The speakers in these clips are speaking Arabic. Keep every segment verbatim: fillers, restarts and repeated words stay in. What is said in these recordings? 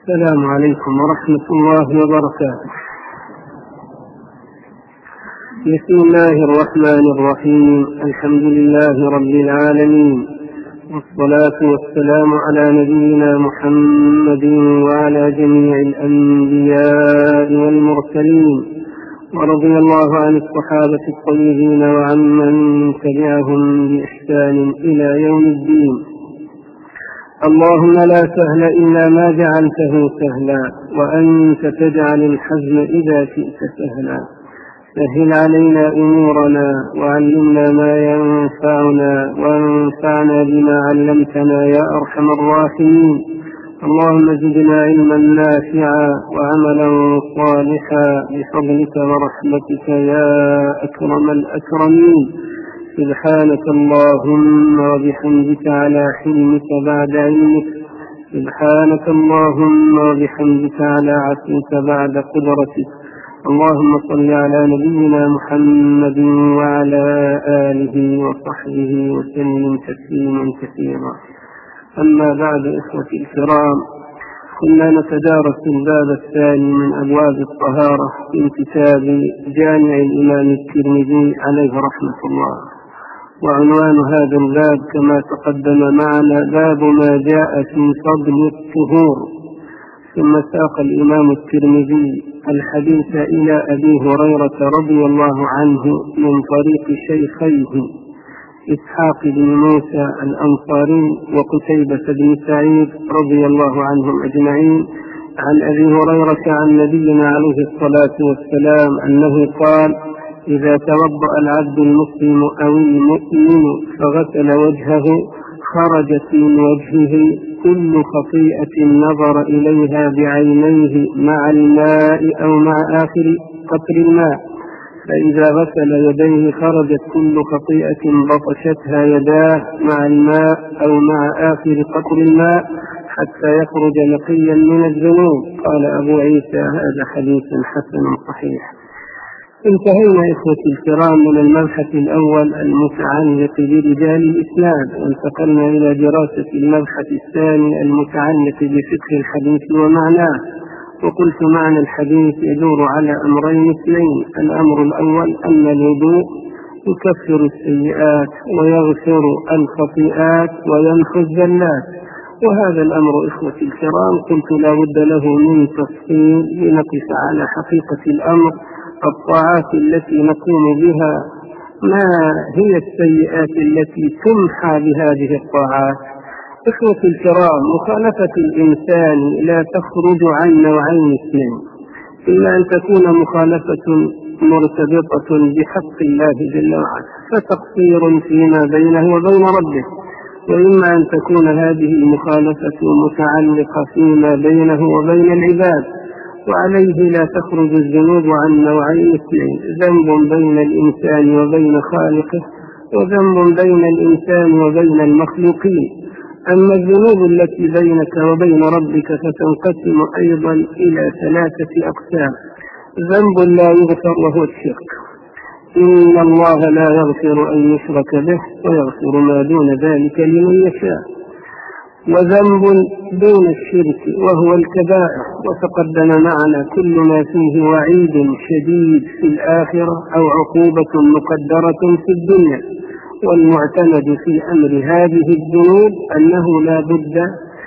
السلام عليكم ورحمة الله وبركاته. بسم الله الرحمن الرحيم. الحمد لله رب العالمين، والصلاة والسلام على نبينا محمد وعلى جميع الأنبياء والمرسلين، ورضي الله عن الصحابة الطيبين وعمن تبعهم بإحسان إلى يوم الدين. اللهم لا سهل إلا ما جعلته سهلا، وأنت تجعل الحزن إذا شئت سهلا. سهل علينا أمورنا، وعلمنا ما ينفعنا، وانفعنا بما علمتنا يا أرحم الراحمين. اللهم زدنا علما نافعا وعملا صالحا بفضلك ورحمتك يا أكرم الأكرمين. سبحانك اللهم وبحمدك على حلمك بعد علمك، سبحانك اللهم وبحمدك على عفوك بعد قدرتك. اللهم صل على نبينا محمد وعلى آله وصحبه وسلم تسليما كثيرا. أما بعد، إخوتي الكرام، كنا نتدارس الباب الثاني من أبواب الطهارة في كتاب جامع الإمام الترمذي عليه رحمة الله، وعنوان هذا الباب كما تقدم معنا باب ما جاء في فضل الطهور. ثم ساق الإمام الترمذي الحديث إلى أبي هريرة رضي الله عنه من طريق شيخيه إسحاق بن موسى الأنصاري وقتيبة بن سعيد رضي الله عنهم أجمعين عن أبي هريرة عن نبينا عليه الصلاة والسلام أنه قال: إذا توضأ العبد المسلم أو المؤمن فغسل وجهه خرجت من وجهه كل خطيئة نظر إليها بعينيه مع الماء أو مع آخر قطر الماء، فإذا غسل يديه خرجت كل خطيئة بطشتها يداه مع الماء أو مع آخر قطر الماء حتى يخرج نقيا من الذنوب. قال أبو عيسى: هذا حديث حسن صحيح. انتهينا إخوتي الكرام من المبحث الأول المتعلق برجال الإسناد، وانتقلنا إلى دراسة المبحث الثاني المتعلق بفقه الحديث ومعناه. وقلت معنى الحديث يدور على أمرين اثنين: الأمر الأول أن الوضوء يكفر السيئات ويغفر الخطيئات ويمحو الزلات، وهذا الأمر إخوتي الكرام قلت لا بد له من تفصيل لنقف على حقيقة الأمر. الطاعات التي نقوم بها ما هي السيئات التي تمحى بهذه الطاعات؟ إخوتي الكرام، مخالفة الإنسان لا تخرج عن نوعين اثنين: إلا أن تكون مخالفة مرتبطة بحق الله جل وعلا فتقصير فيما بينه وبين ربه، وإما أن تكون هذه المخالفة متعلقة فيما بينه وبين العباد، وعليه لا تخرج الذنوب عن نوعين اثنين: ذنب بين الإنسان وبين خالقه، وذنب بين الإنسان وبين المخلوقين. أما الذنوب التي بينك وبين ربك فتنقسم أيضا إلى ثلاثة أقسام: ذنب لا يغفر وهو الشرك، إن الله لا يغفر أن يشرك به ويغفر ما دون ذلك لمن يشاء، وذنب دون الشرك وهو الكبائر، وتقدم معنا كل ما فيه وعيد شديد في الآخرة أو عقوبة مقدرة في الدنيا. والمعتمد في أمر هذه الذنوب أنه لا بد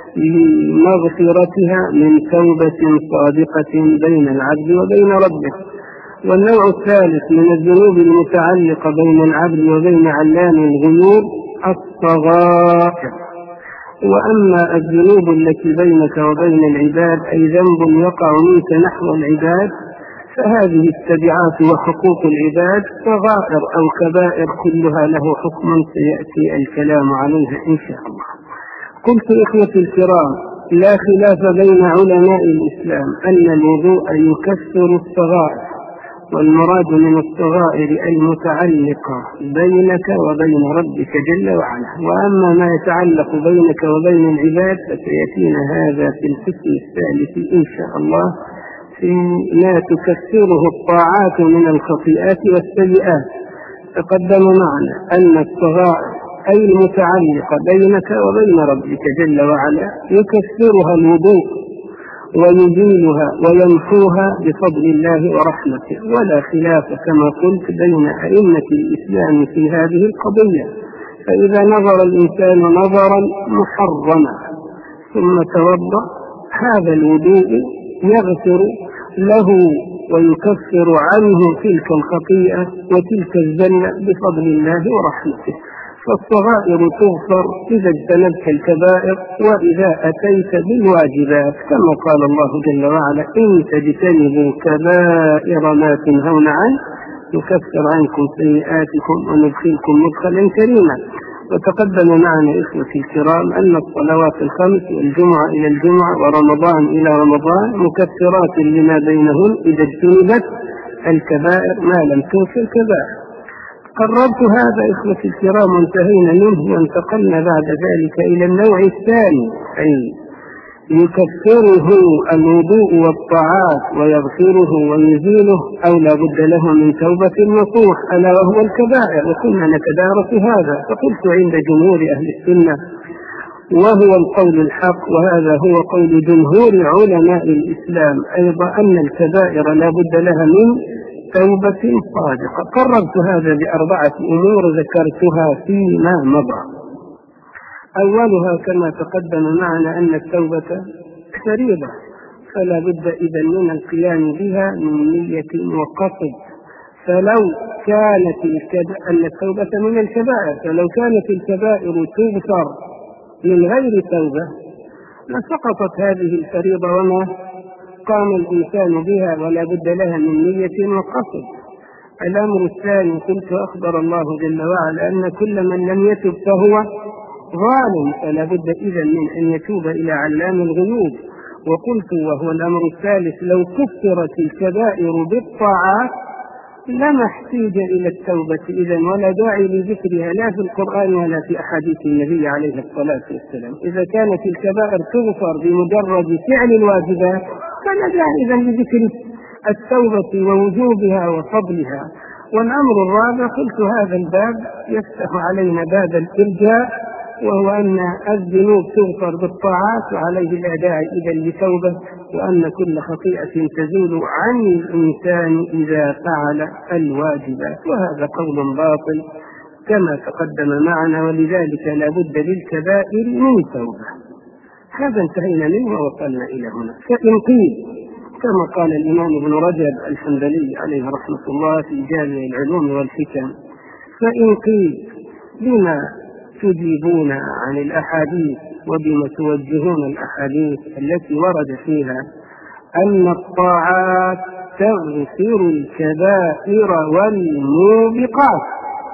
لمغفرتها من توبة صادقة بين العبد وبين ربه. والنوع الثالث من الذنوب المتعلقة بين العبد وبين علام الغيوب الصغائر. وأما الذنوب التي بينك وبين العباد، أي ذنب يقع منك نحو العباد، فهذه التبعات وحقوق العباد صغائر أو كبائر كلها له حكم سيأتي الكلام عليها إن شاء الله. قلت إخوتي الكرام: لا خلاف بين علماء الإسلام أن الوضوء يكفر الصغائر، والمراد من الصغائر المتعلقة بينك وبين ربك جل وعلا. وأما ما يتعلق بينك وبين العباد فسيأتينا هذا في القسم الثالث إن شاء الله، في ما تكفره الطاعات من الخطيئات والسيئات. تقدم معنا أن الصغائر أي المتعلقة بينك وبين ربك جل وعلا يكفرها الوضوء، ويزيلها ويمحوها بفضل الله ورحمته، ولا خلاف كما قلت بين أئمة الإسلام في هذه القضية. فإذا نظر الإنسان نظرا محرما ثم توضأ، هذا الوضوء يغفر له ويكفر عنه تلك الخطيئة وتلك الزلة بفضل الله ورحمته. فالصغائر تغفر إذا اجتنبت الكبائر وإذا أتيت بالواجبات، كما قال الله جل وعلا: إن تجتنبوا كبائر ما تنهون عنه يكفر عنكم سيئاتكم وندخلكم مدخلا كريما. وتقدم معنا إخوتي الكرام أن الصلوات الخمس والجمعة إلى الجمعة ورمضان إلى رمضان مكفرات لما بينهن إذا اجتنبت الكبائر ما لم توفي الكبائر. قررت هذا إخوتي الكرام وانتهينا منه، وانتقلنا بعد ذلك إلى النوع الثاني، أي يكفره الوضوء والطاعات ويغفره ويزيله أو لا بد له من توبة نصوح، ألا وهو الكبائر. وكنا نتدارس هذا، فقلت عند جمهور أهل السنة وهو القول الحق، وهذا هو قول جمهور علماء الإسلام أيضا، أن الكبائر لا بد لها من توبة صادقة. قررت هذا بأربعة أمور ذكرتها فيما مضى. أولها كما تقدم معنا أن التوبة فريضة، فلا بد إذن من القيام بها من نية وقصد. فلو كانت أن التوبة من الكبائر، فلو كانت الكبائر تغفر من غير توبة لسقطت هذه الفريضة وما قام الإنسان بها، ولا بد لها من نية وقصد. الأمر الثاني قلت أخبر الله جل وعلا أن كل من لم يتب فهو ظالم، فلا بد إذن من أن يتوب إلى علام الغيوب. وقلت وهو الأمر الثالث لو كفرت الكبائر بالطاعات لما احتاج إلى التوبة إذن، ولا داعي لذكرها لا في القرآن ولا في أحاديث النبي عليه الصلاة والسلام. إذا كانت الكبائر تغفر بمجرد فعل الواجبات فلا داعي إذن لذكر التوبة ووجوبها وفضلها. والأمر الرابع قلت هذا الباب يفتح علينا باب الإرجاء، وهو أن الذنوب تغفر بالطاعات وعليه لا داعي إذن لتوبة، وأن كل خطيئة تزول عن الإنسان إذا فعل الواجبات، وهذا قول باطل كما تقدم معنا، ولذلك لا بد للكبائر من توبة. هذا انتهينا منه ووصلنا إلى هنا. فإن قيل كما قال الإمام ابن رجب الحنبلي عليه رحمة الله في جامع العلوم والحكم: فإن قيل لما تجيبون عن الأحاديث وبما توجهون الأحاديث التي ورد فيها أن الطاعات تغفر الكبائر والموبقات؟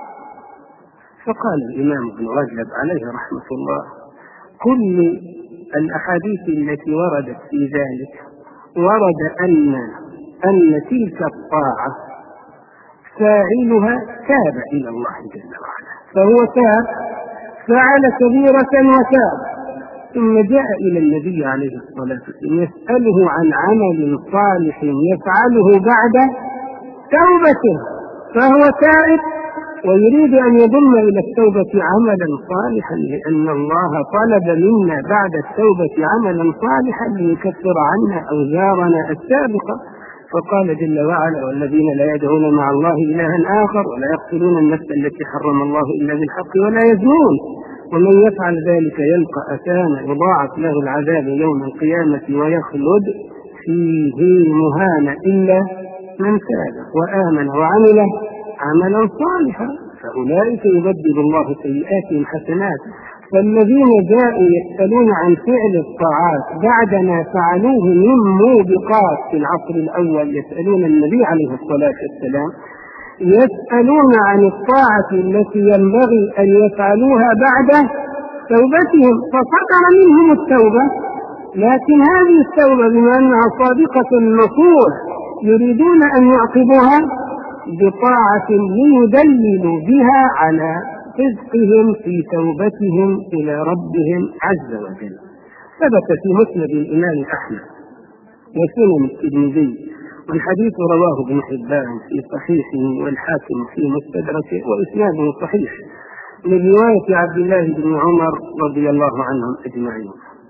فقال الإمام ابن رجب عليه رحمة الله: كل الأحاديث التي وردت في ذلك ورد أن أن تلك الطاعة فاعلها تاب إلى الله جل وعلا، فهو تاب فعل كبيرة وتاب، ثم جاء إلى النبي عليه الصلاة والسلام يسأله عن عمل صالح يفعله بعد توبته، فهو تائب ويريد أن يضم إلى التوبة عملا صالحا، لأن الله طلب منا بعد التوبة عملا صالحا ليكفر عنا أوزارنا السابقة. فقال جل وعلا: والذين لا يدعون مع الله إلها آخر ولا يقتلون النفس التي حرم الله إلا بالحق ولا يزنون ومن يفعل ذلك يلقى أثاما يضاعف له العذاب يوم القيامة ويخلد فيه مهانا إلا من تاب وآمن وعمل عملا صالحا فأولئك يبدل الله سيئاتهم حسنات. فالذين جاءوا يسألون عن فعل الطاعات بعدما فعلوه من موبقات في العصر الأول، يسألون النبي عليه الصلاة والسلام، يسألون عن الطاعة التي ينبغي أن يفعلوها بعد توبتهم، فصدر منهم التوبة، لكن هذه التوبة بما أنها صادقة نصوح يريدون أن يعقبوها بطاعة ليدللوا بها على صدقهم في توبتهم إلى ربهم عز وجل. ثبت في مسند الإمام أحمد وسنن الترمذي، والحديث رواه ابن حبان في صحيحه والحاكم في مستدركه وإسناده صحيح، من رواية عبد الله بن عمر رضي الله عنهم أجمعين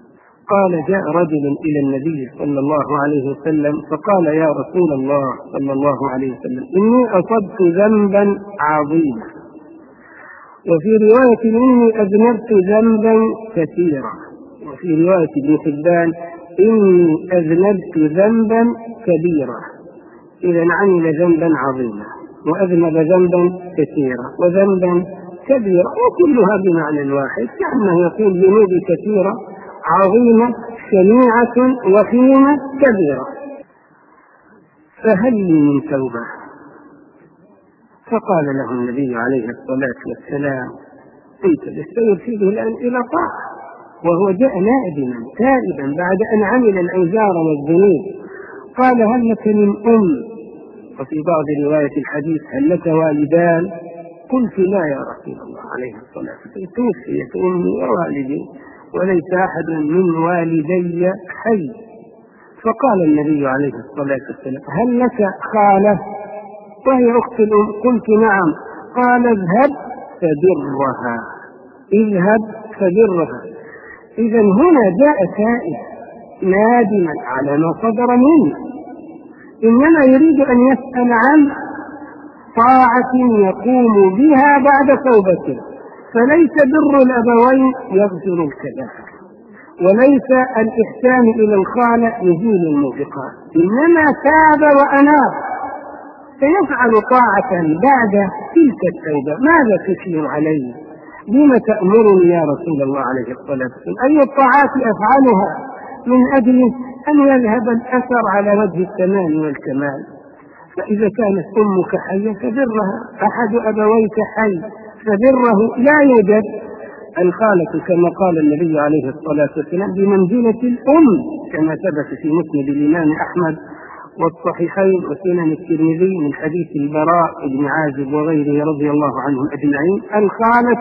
قال: جاء رجل إلى النبي صلى الله عليه وسلم فقال: يا رسول الله صلى الله عليه وسلم، إني أصبت ذنبا عظيما، وفي رواية إني أذنبت ذنبا كثيرا، وفي رواية ابن حبان إني أذنبت ذنبا كبيرا. إذا عمل ذنبا عظيما وأذنب ذنبا كثيرا وذنبا كبيرا، وكلها بمعنى واحد، كأنه يقول ذنوب كثيرة عظيمة شنيعة وخيمة كبيرة، فهل لي من توبة؟ فقال له النبي عليه الصلاة والسلام: أنت تستير الآن إلى طاعة، وهو جاء نائبا تائبا بعد أن عمل الأوزار والذنوب. قال: هل لك من أم؟ وفي بعض رواية الحديث: هل لك والدان؟ قلت: لا يا رسول الله عليه الصلاة والسلام، توفيت أمي ووالدي وليس أحد من والدي حي. فقال النبي عليه الصلاة والسلام: هل لك خالة وهي أخت الأم؟ قلت: نعم. قال: اذهب فبرها، اذهب فبرها. إذا هنا جاء تائب نادما على ما صدر منه، إنما يريد أن يسأل عن طاعة يقوم بها بعد توبته، فليس بر الأبوين يغفر الكبائر، وليس الإحسان إلى الخالة يزيل الموبقات، إنما تاب وأناب سيفعل طاعة بعد تلك التوبة. ماذا تشير عليه؟ لم تأمرني يا رسول الله عليه الصلاة والسلام؟ أي الطاعات أفعلها من أجل أن يذهب الأثر على وجه التمام والكمال؟ فإذا كانت أمك حية فبرها، أحد أبويك حي فبره، لا يوجد الخالة كما قال النبي عليه الصلاة والسلام بمنزلة الأم، كما ثبت في مسند الإمام أحمد والصحيحين وسنن الترمذي من حديث البراء بن عازب وغيره رضي الله عنهم أجمعين: الخالة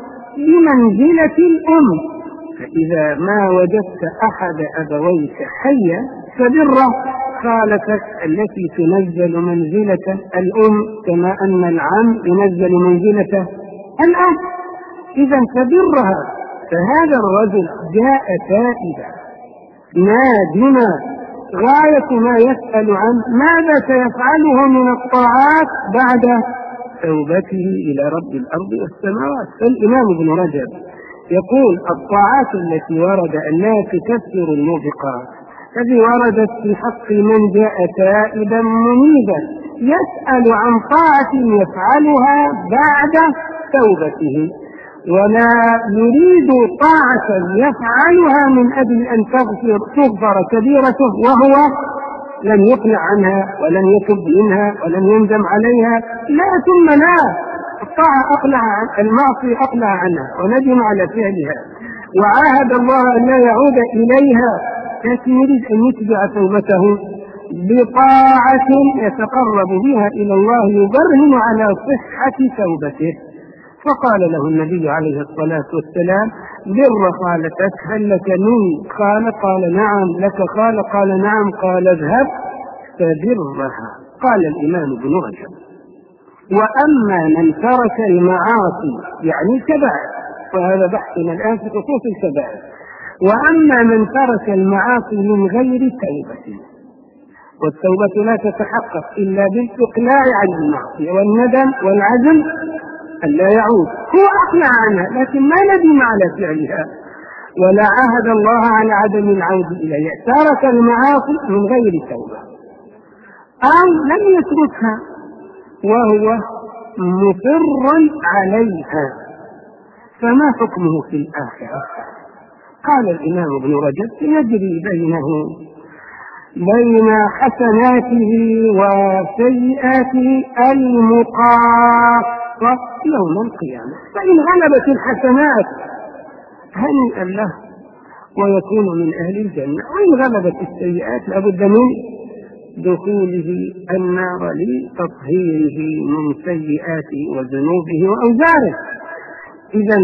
بمنزلة الأم، فإذا ما وجدت أحد أبويك حيا فبره خالتك التي تنزل منزلة الأم، كما أن العم ينزل منزلة الأب، إذا فبرها. فهذا الرجل جاء تائبا نادما غاية ما يسأل عن ماذا سيفعله من الطاعات بعد توبته إلى رب الأرض والسماوات. فالإمام ابن رجب يقول: الطاعات التي ورد أنها تكفر الموبقات الذي وردت في حق من جاء تائبا منيبا يسأل عن طاعة يفعلها بعد توبته، ولا يريد طاعة يفعلها من أجل أن تغفر, تغفر كبيرته وهو لم يقلع عنها ولم يتب منها ولم يندم عليها. لا ثم لا، الطاعة أقلع عن المعصية، أقلع عنها وندم على فعلها وعاهد الله أن لا يعود إليها، لكن يريد أن يتبع توبته بطاعة يتقرب بها إلى الله يبرهن على صحة توبته. فقال له النبي عليه الصلاة والسلام: بر خالتك، هل لك من خالة؟ قال: نعم. لك خالة؟ قال: نعم. قال: اذهب فبرها. قال الإمام ابن رجب: وأما من ترك المعاصي يعني الكبائر، وهذا بحثنا الآن في خصوص الكبائر، وأما من ترك المعاصي من غير توبة، والتوبة لا تتحقق إلا بالإقلاع عن المعصية والندم والعزم أن لا يعود، هو أقلع عنها لكن ما ندم على فعلها ولا عاهد الله على عدم العود إليها، ترك المعاصي من غير توبة، أو لم يتركها وهو مصر عليها، فما حكمه في الآخرة؟ قال الإمام ابن رجب: يجري بينه بين حسناته وسيئاته المقاصة يوم القيامة، فإن غلبت الحسنات هنيئا له ويكون من أهل الجنة، وإن غلبت السيئات لابد من دخوله النار لتطهيره من سيئاته وذنوبه وأوزاره. إذا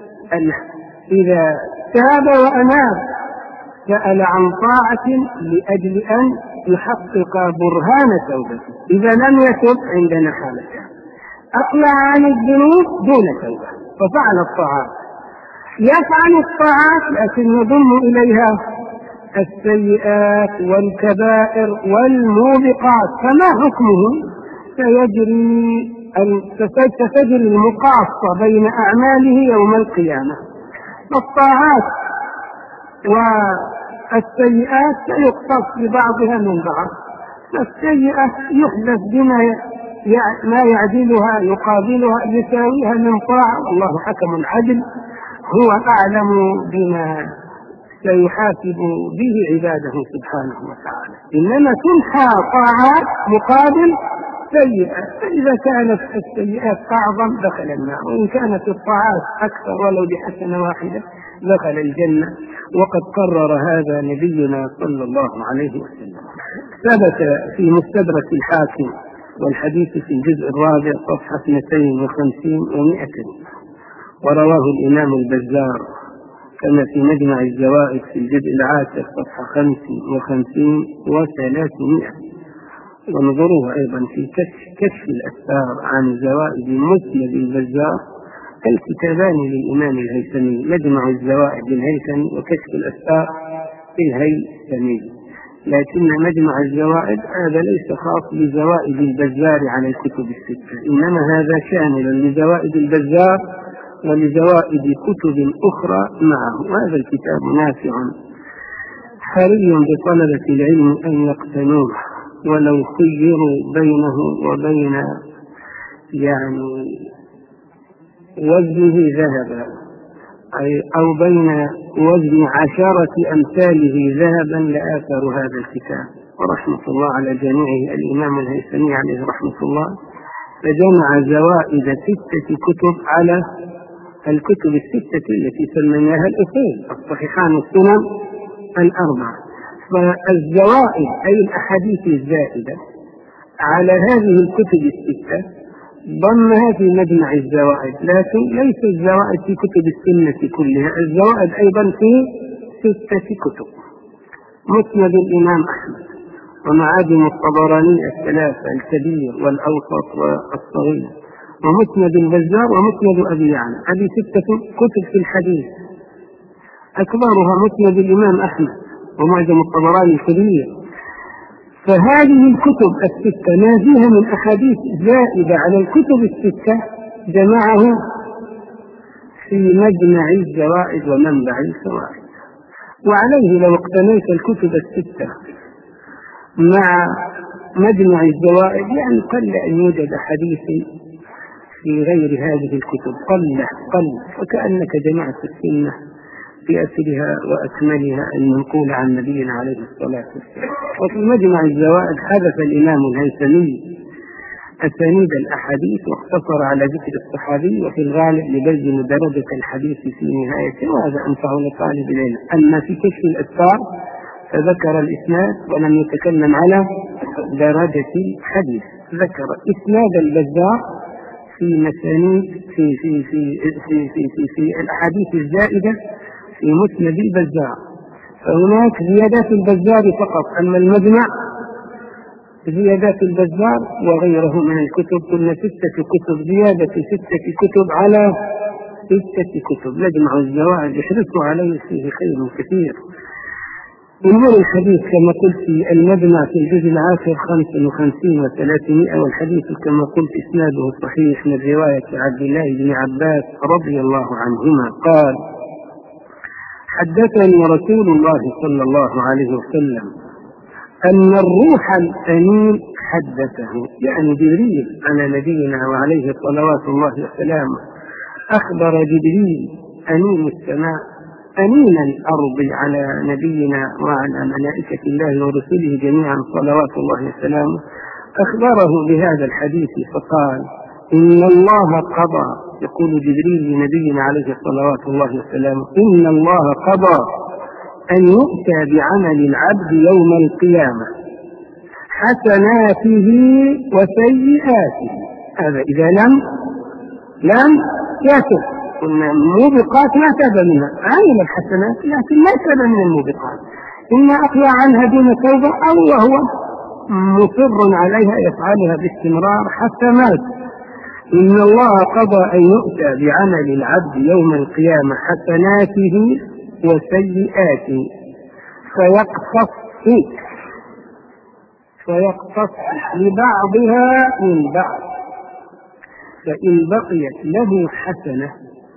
إذا تاب وأناب سأل عن طاعة لأجل أن يحقق برهان توبته، إذا لم يتب عندنا حالتان: أقلع عن الذنوب دون توبة ففعل الطاعات، يفعل الطاعات لكن يضم إليها السيئات والكبائر والموبقات، فما حكمه؟ سيجري ستجري المقاصة بين أعماله يوم القيامة. الطاعات والسيئات سيقتص ببعضها من بعض، فالسيئة يحدث بما ما يعدلها يقابلها يساويها من طاعة، والله حكم عدل هو أعلم بما سيحاسب به عباده سبحانه وتعالى. إنما تنحى طاعات مقابل سيئة، فإذا كانت السيئات أعظم دخل النار، وإن كانت الطاعات أكثر ولو بحسنة واحدة دخل الجنة، وقد قرر هذا نبينا صلى الله عليه وسلم. ثبت في مستدرك الحاكم والحديث في الجزء الرابع صفحة اثنتين وخمسين ومائة، ورواه الإمام البزار كما في مجمع الزوائد في الجزء العاشر صفحة خمس وخمسين وثلاثمائة. وانظروه أيضا في كشف, كشف الأسفار عن زوائد مسند البزار، الكتابان للإمام الهيثمي، مجمع الزوائد للهيثمي وكشف الأسفار للهيثمي. لكن مجمع الزوائد هذا ليس خاص بزوائد البزار على الكتب الستة، إنما هذا شامل لزوائد البزار ولزوائد كتب أخرى معه. وهذا الكتاب نافع حري بطلبة العلم أن يقتنوه، ولو خيروا بينه وبين يعني وزنه ذهبا أو بين وزن عشرة أمثاله ذهبا لآثر هذا الكتاب. ورحمة الله على جميعه. الإمام الهيثمي عليه رحمة الله فجمع زوائد ستة كتب على الكتب الستة التي سميناها الأصول الصحيحان السنن الأربعة. فالزوائد أي الأحاديث الزائدة على هذه الكتب الستة ضمها في مجمع الزوائد، لكن ليس الزوائد في كتب السنة كلها، الزوائد أيضا في ستة كتب: مسند الإمام أحمد، ومعاجم الطبراني الثلاثة الكبير والأوسط والصغير، ومسند البزار، ومسند أبي يعلى. هذه ستة كتب في الحديث، أكبرها مسند الإمام أحمد ومعجم الطبراني الكبير. فهذه الكتب الستة ما فيها من أحاديث زائدة على الكتب الستة جمعه في مجمع الزوائد ومنبع الفوائد. وعليه لو اقتنيت الكتب الستة مع مجمع الزوائد يعني قل أن يوجد حديث في غير هذه الكتب، قل قل وكأنك جمعت السنة بأسرها وأكملها المنقول عن نبينا عليه الصلاة والسلام. وفي مجمع الزوائد حذف الإمام الهيثمي أسانيد الأحاديث واقتصر على ذكر الصحابي، وفي الغالب لبين درجة الحديث في نهايته، وهذا أنفع لطالب العلم. أما في كشف الأسفار فذكر الإسناد ولم يتكلم على درجة الحديث، ذكر إسناد البزار في مسانيد في في في في في في, في, في الأحاديث الزائدة في مسند البزار، فهناك زيادات البزار فقط. أما المجمع زيادات البزار وغيره من الكتب كل ستة كتب، زيادة ستة كتب على ستة كتب. مجمع الزوائد يحرص عليه فيه خير كثير. انظر الحديث كما قلت في المجمع في الجزء العاشر خمس وخمسين وثلاثمائة، والحديث كما قلت إسناده صحيح من رواية عبد الله بن عباس رضي الله عنهما قال: حدثني رسول الله صلى الله عليه وسلم أن الروح الأمين حدثه، يعني جبريل على نبينا وعليه صلوات الله وسلامه، أخبر جبريل أمين السماء أمين الأرض على نبينا وعلى ملائكة الله ورسله جميعا صلوات الله وسلامه، أخبره بهذا الحديث فقال: إن الله قضى، يقول جبريل لنبينا عليه صلوات الله وسلامه: إن الله قضى أن يؤتى بعمل العبد يوم القيامة حسناته وسيئاته. هذا إذا لم لم يتب، قلنا الموبقات لا تاب منها، عمل الحسنات لكن لا تاب من الموبقات، إما أقلع عنها دون توبة أو وهو مصر عليها يفعلها باستمرار حتى مات. إن الله قضى أن يؤتى بعمل العبد يوم القيامة حسناته وسيئاته فيقتص فيقتص لبعضها من بعض، فإن بقيت له حسنة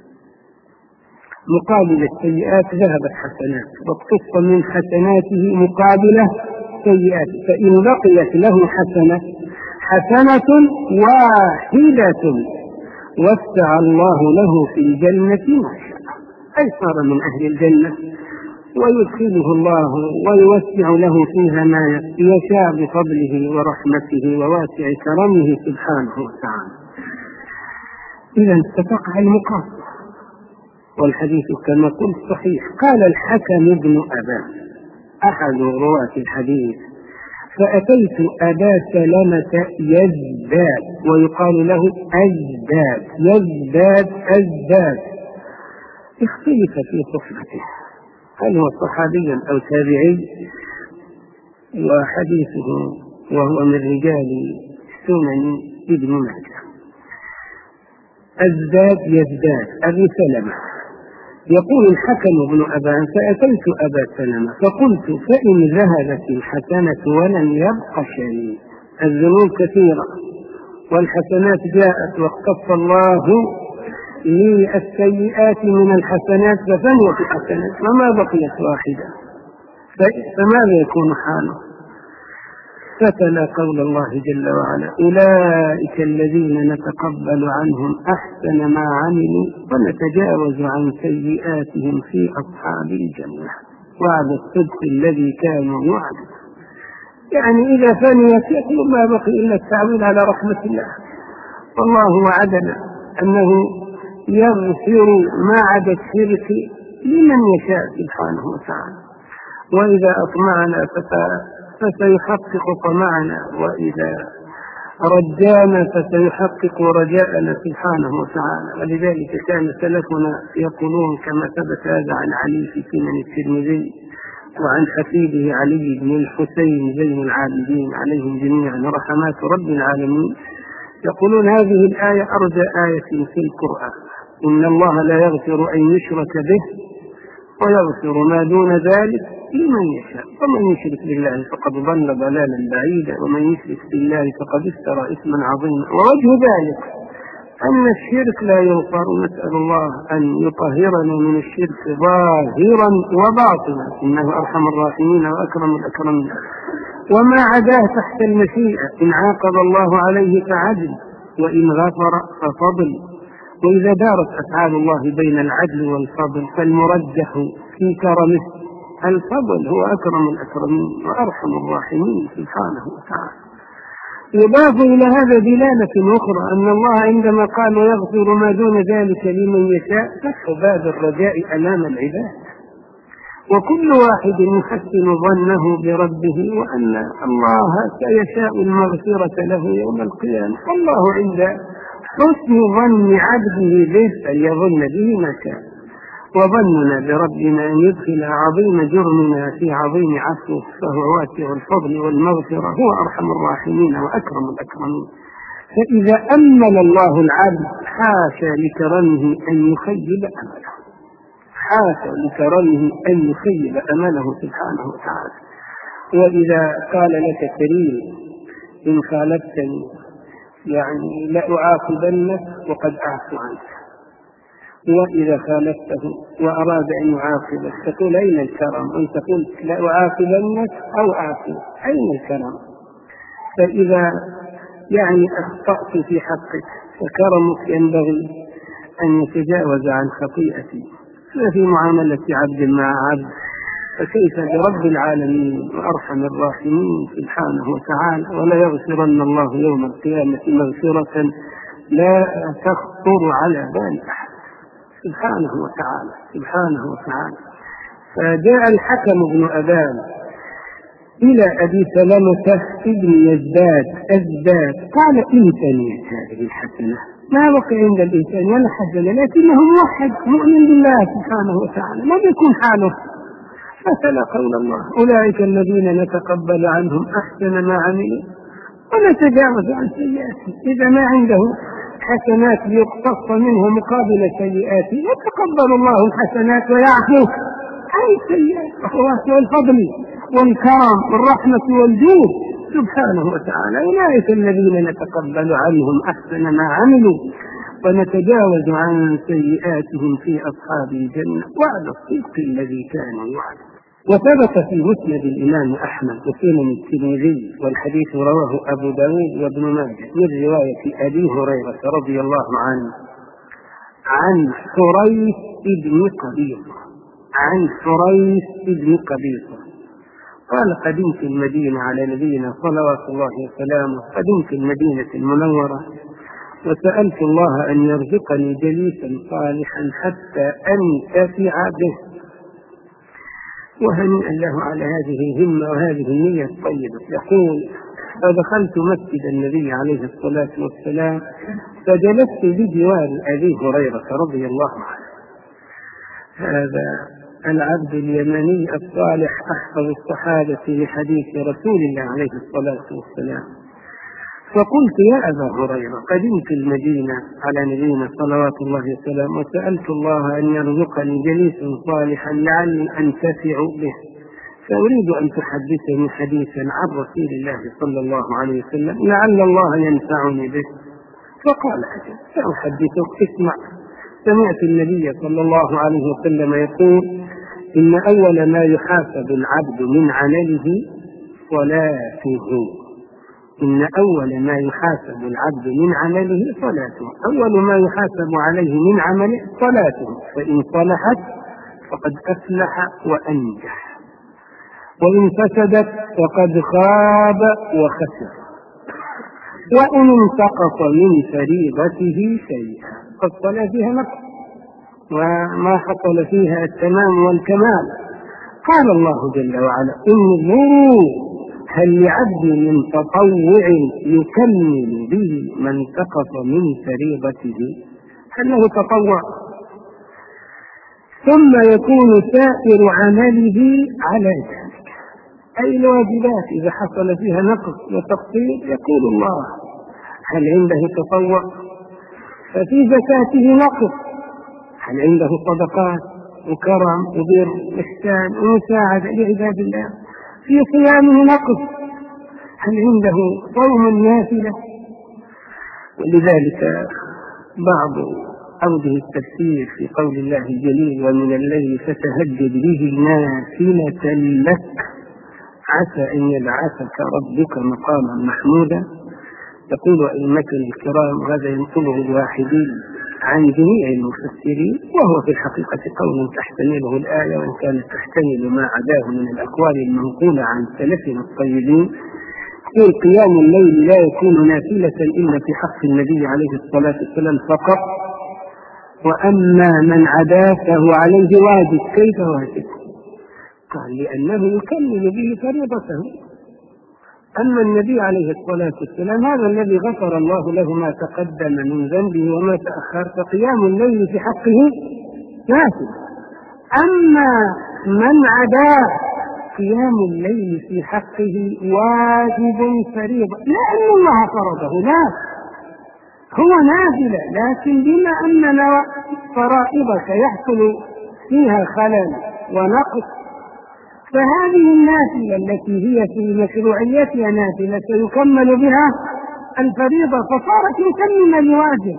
مقابل السيئات ذهبت حسنات، واقتص من حسناته مقابله سيئات، فإن بقيت له حسنة حسنة واحدة وسع الله له في الجنة ما شاء، أي صار من أهل الجنة ويدخله الله ويوسع له فيها ما يشاء بفضله ورحمته وواسع كرمه سبحانه وتعالى. إذا استطاع المقابل، والحديث كما قلت صحيح. قال الحكم بن أبان أحد رواة الحديث: فأتيت أبا سلمة يزداد، ويقال له أزداد، يزداد أزداد، اختلف في صحبته، هل هو صحابي أو تابعي، وحديثه وهو من رجال سنن ابن ماجه. أزداد يزداد أبي سلمة. يقول الحكم بن أبان: فأتيت أبا سلمة فقلت: فإن ذهبت الحسنة ولم يبق شيء، الذنوب كثيرة والحسنات جاءت واختص الله لي السيئات من الحسنات ففنيت الحسنات وما بقيت واحدة، فماذا يكون حاله؟ فتلا قول الله جل وعلا: أولئك الذين نتقبل عنهم أحسن ما عملوا ونتجاوز عن سيئاتهم في أصحاب الجنة وعد الصدق الذي كانوا يوعدون. يعني إذا فنيت يقول ما بقي إلا التعويل على رحمة الله، والله وعدنا أنه يغفر ما عدا الشرك لمن يشاء سبحانه وتعالى، وإذا أطمعنا فسيحقق طمعنا، وإذا رجانا فسيحقق رجاءنا سبحانه وتعالى. ولذلك كان سلفنا يقولون كما ثبت هذا عن علي في سنن الترمذي وعن حفيده علي بن الحسين زين العابدين عليهم جميعا رحمات رب العالمين، يقولون هذه الآية أرجى آية في القرآن: إن الله لا يغفر أن يشرك به ويغفر ما دون ذلك لمن يشاء، ومن يشرك بالله فقد ضل ضلالا بعيدا، ومن يشرك بالله فقد افترى إثما عظيما. ووجه ذلك أن الشرك لا يغفر، نسأل الله أن يطهرنا من الشرك ظاهرا وباطنا، إنه أرحم الراحمين وأكرم الأكرمين. وما عداه تحت المشيئة، إن عاقب الله عليه فعدل، وإن غفر ففضل. وإذا دارت أفعال الله بين العدل والفضل فالمرجح في كرمه الفضل، هو أكرم الأكرمين وأرحم الراحمين سبحانه وتعالى. يضاف إلى هذا دلالة أخرى أن الله عندما قال ويغفر ما دون ذلك لمن يشاء فتح باب الرجاء أمام العباد، وكل واحد يحسن ظنه بربه وأن الله سيشاء المغفرة له يوم القيامة. الله عند حسن ظن عبده به فليظن به ما شاء، وظننا بربنا أن يدخل عظيم جرمنا في عظيم عفوه، فهو واسع الفضل والمغفرة، هو أرحم الراحمين وأكرم الأكرمين. فإذا أمل الله العبد حاشا لكرمه أن يخيب أمله، حاشا لكرمه أن يخيب أمله سبحانه وتعالى. وإذا قال لك كريم: إن خالفتني يعني لأعاقبنك وقد أعفو عنك، وإذا خالفته وأراد أن يعاقبك تقول أين الكرم؟ أنت قلت لأعاقبنك أو أعفو، أين الكرم؟ فإذا يعني أخطأت في حقك فكرمك ينبغي أن يتجاوز عن خطيئتي. ففي معاملة عبد مع عبد فكيف برب العالمين وأرحم الراحمين سبحانه وتعالى. ولا يغفرن الله يوم القيامة مغفرة لا تخطر على بال أحد سبحانه وتعالى سبحانه وتعالى. فجاء الحكم بن أبان إلى أبي سلمة ابن يزداد أزداد قال: إن تنيت هذه الحسنة، ما بقي عند الإنسان ولا حسنة، لكنه موحد مؤمن بالله سبحانه وتعالى، ما بيكون حاله. فتلا قول الله: أولئك الذين نتقبل عنهم أحسن ما عملوا ونتجاوز عن سيئاتهم. إذا ما عنده حسنات ليقتص منه مقابل سيئاته، يتقبل الله الحسنات ويعفو عن السيئات، وهو واسع الفضل والكرم والرحمة والجود سبحانه وتعالى. أولئك الذين نتقبل عنهم أحسن ما عملوا ونتجاوز عن سيئاتهم في أصحاب الجنة وعد الصدق الذي كانوا يوعدون. وثبت في مسند الإمام أحمد وسنن الترمذي والحديث رواه أبو داود وابن ماجه من رواية أبي هريرة رضي الله عنه عن حريث بن قبيصة عن حريث بن قبيصة قال: قدمت المدينة على نبينا صلوات الله وسلامه، قدمت المدينة المنورة وسألت الله أن يرزقني جليسا صالحا حتى أنتفع به. وهنيئا له على هذه الهمة وهذه النية الطيبة. يقول: فدخلت مسجد النبي عليه الصلاة والسلام فجلست بجوار أبي هريرة رضي الله عنه. هذا العبد اليمني الصالح أحفظ الصحابة لحديث رسول الله عليه الصلاة والسلام. فقلت: يا أبا هريرة، قدمت المدينة على نبينا صلوات الله وسلامه وسألت الله أن يرزقني جليسا صالحا لعلي أنتفع به، فأريد أن تحدثني حديثا عن رسول الله صلى الله عليه وسلم لعل الله ينفعني به. فقال: أجل، سأحدثك، اسمع. سمعت النبي صلى الله عليه وسلم يقول: إن أول ما يحاسب العبد من عمله صلاته. إن أول ما يحاسب العبد من عمله صلاته. أول ما يحاسب عليه من عمله صلاته، فإن صلحت فقد أفلح وأنجح، وإن فسدت فقد خاب وخسر، وإن انتقص من فريضته شيئا. فالصلاة فيها نقص وما حصل فيها التمام والكمال. قال الله جل وعلا: انظروا هل لعبد من تطوع يكمل به ما انتقص من فريضته. هل له تطوع؟ ثم يكون سائر عمله على ذلك، أي الواجبات إذا حصل فيها نقص وتقصير يقول الله: هل عنده تطوع؟ ففي زكاته نقص، هل عنده صدقات وكرم وبر وإحسان ومساعدة لعباد الله؟ في صيامه نقص، هل عنده صوم نافلة؟ ولذلك بعض أوجه التفسير في قول الله الجليل: ومن الليل فتهجد به نافلة لك عسى أن يبعثك ربك مقاما محمودا. يقول أئمتنا الكرام: وهذا ينقله الواحدين عن جميع المفسرين، وهو في الحقيقة قول تحتمله الآية، وإن كانت تحتمل ما عداه من الأقوال المنقولة عن سلفنا الطيبين. يقول: قيام الليل لا يكون نافلة إلا في حق النبي عليه الصلاة والسلام فقط، وأما من عداه فهو عليه واجب. كيف واجب؟ قال: لأنه يكمل به فريضته. أما النبي عليه الصلاة والسلام هذا الذي غفر الله له ما تقدم من ذنبه وما تأخر، فقيام الليل في حقه نافل. أما من عداه قيام الليل في حقه واجب فريضة، لا أن الله فرضه، لا، هو نافلة، لكن بما أن فرائضك يحصل فيها خلل ونقص، فهذه النافلة التي هي في مشروعيتها نافلة سيكمل بها الفريضة، فصارت مكملة لواجب.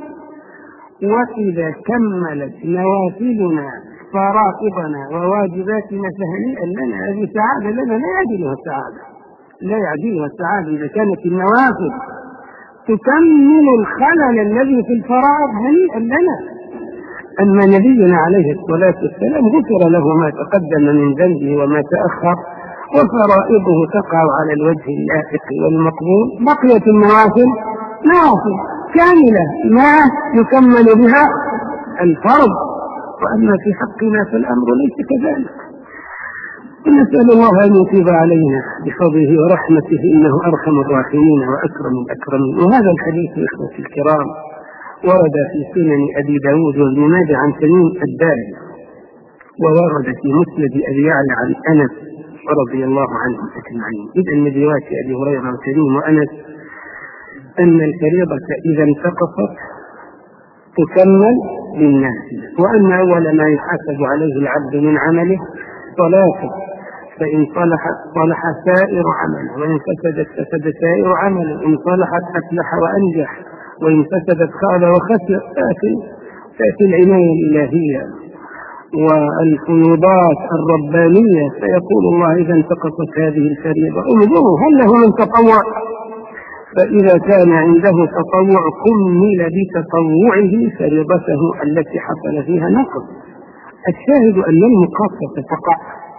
وإذا كملت نوافلنا فرائضنا وواجباتنا فهنيئا لنا، هذه سعادة لنا لا يعدلها السعادة، لا يعدلها السعادة إذا كانت النوافل تكمل الخلل الذي في الفرائض، هنيئا لنا. أما نبينا عليه الصلاة والسلام غفر له ما تقدم من ذنبه وما تأخر، وفرائضه تقع على الوجه اللائق والمقبول، بقيت النوافل نوافل كاملة ما يكمل بها الفرض. وأما في حقنا فالأمر ليس كذلك. ونسأل الله أن يتوب علينا بفضله ورحمته، إنه أرحم الراحمين وأكرم الأكرمين. وهذا الحديث يا إخوتي الكرام ورد في سنن أبي داود وابن ماجه عن تميم الداري، وورد في مسند أبي يعلى عن أنس رضي الله عنهم أجمعين. إذ من رواية أبي هريرة وتميم وأنس أن الفريضة إذا انتقصت تكمل للنافلة. وأن أول ما يحاسب عليه العبد من عمله صلاته، فإن صلحت صلح سائر عمله، وإن فسدت فسد سائر عمله، إن صلحت أفلح وأنجح، وإن فسدت خاب وخسر. تأتي تأتي العناية الإلهية والفيوضات الربانية، فيقول الله إذا انتقصت هذه الفريضة انظروا هل له من تطوع، فإذا كان عنده تطوع كمل بتطوعه فريضته التي حصل فيها نقص. الشاهد أن المقاصة تقع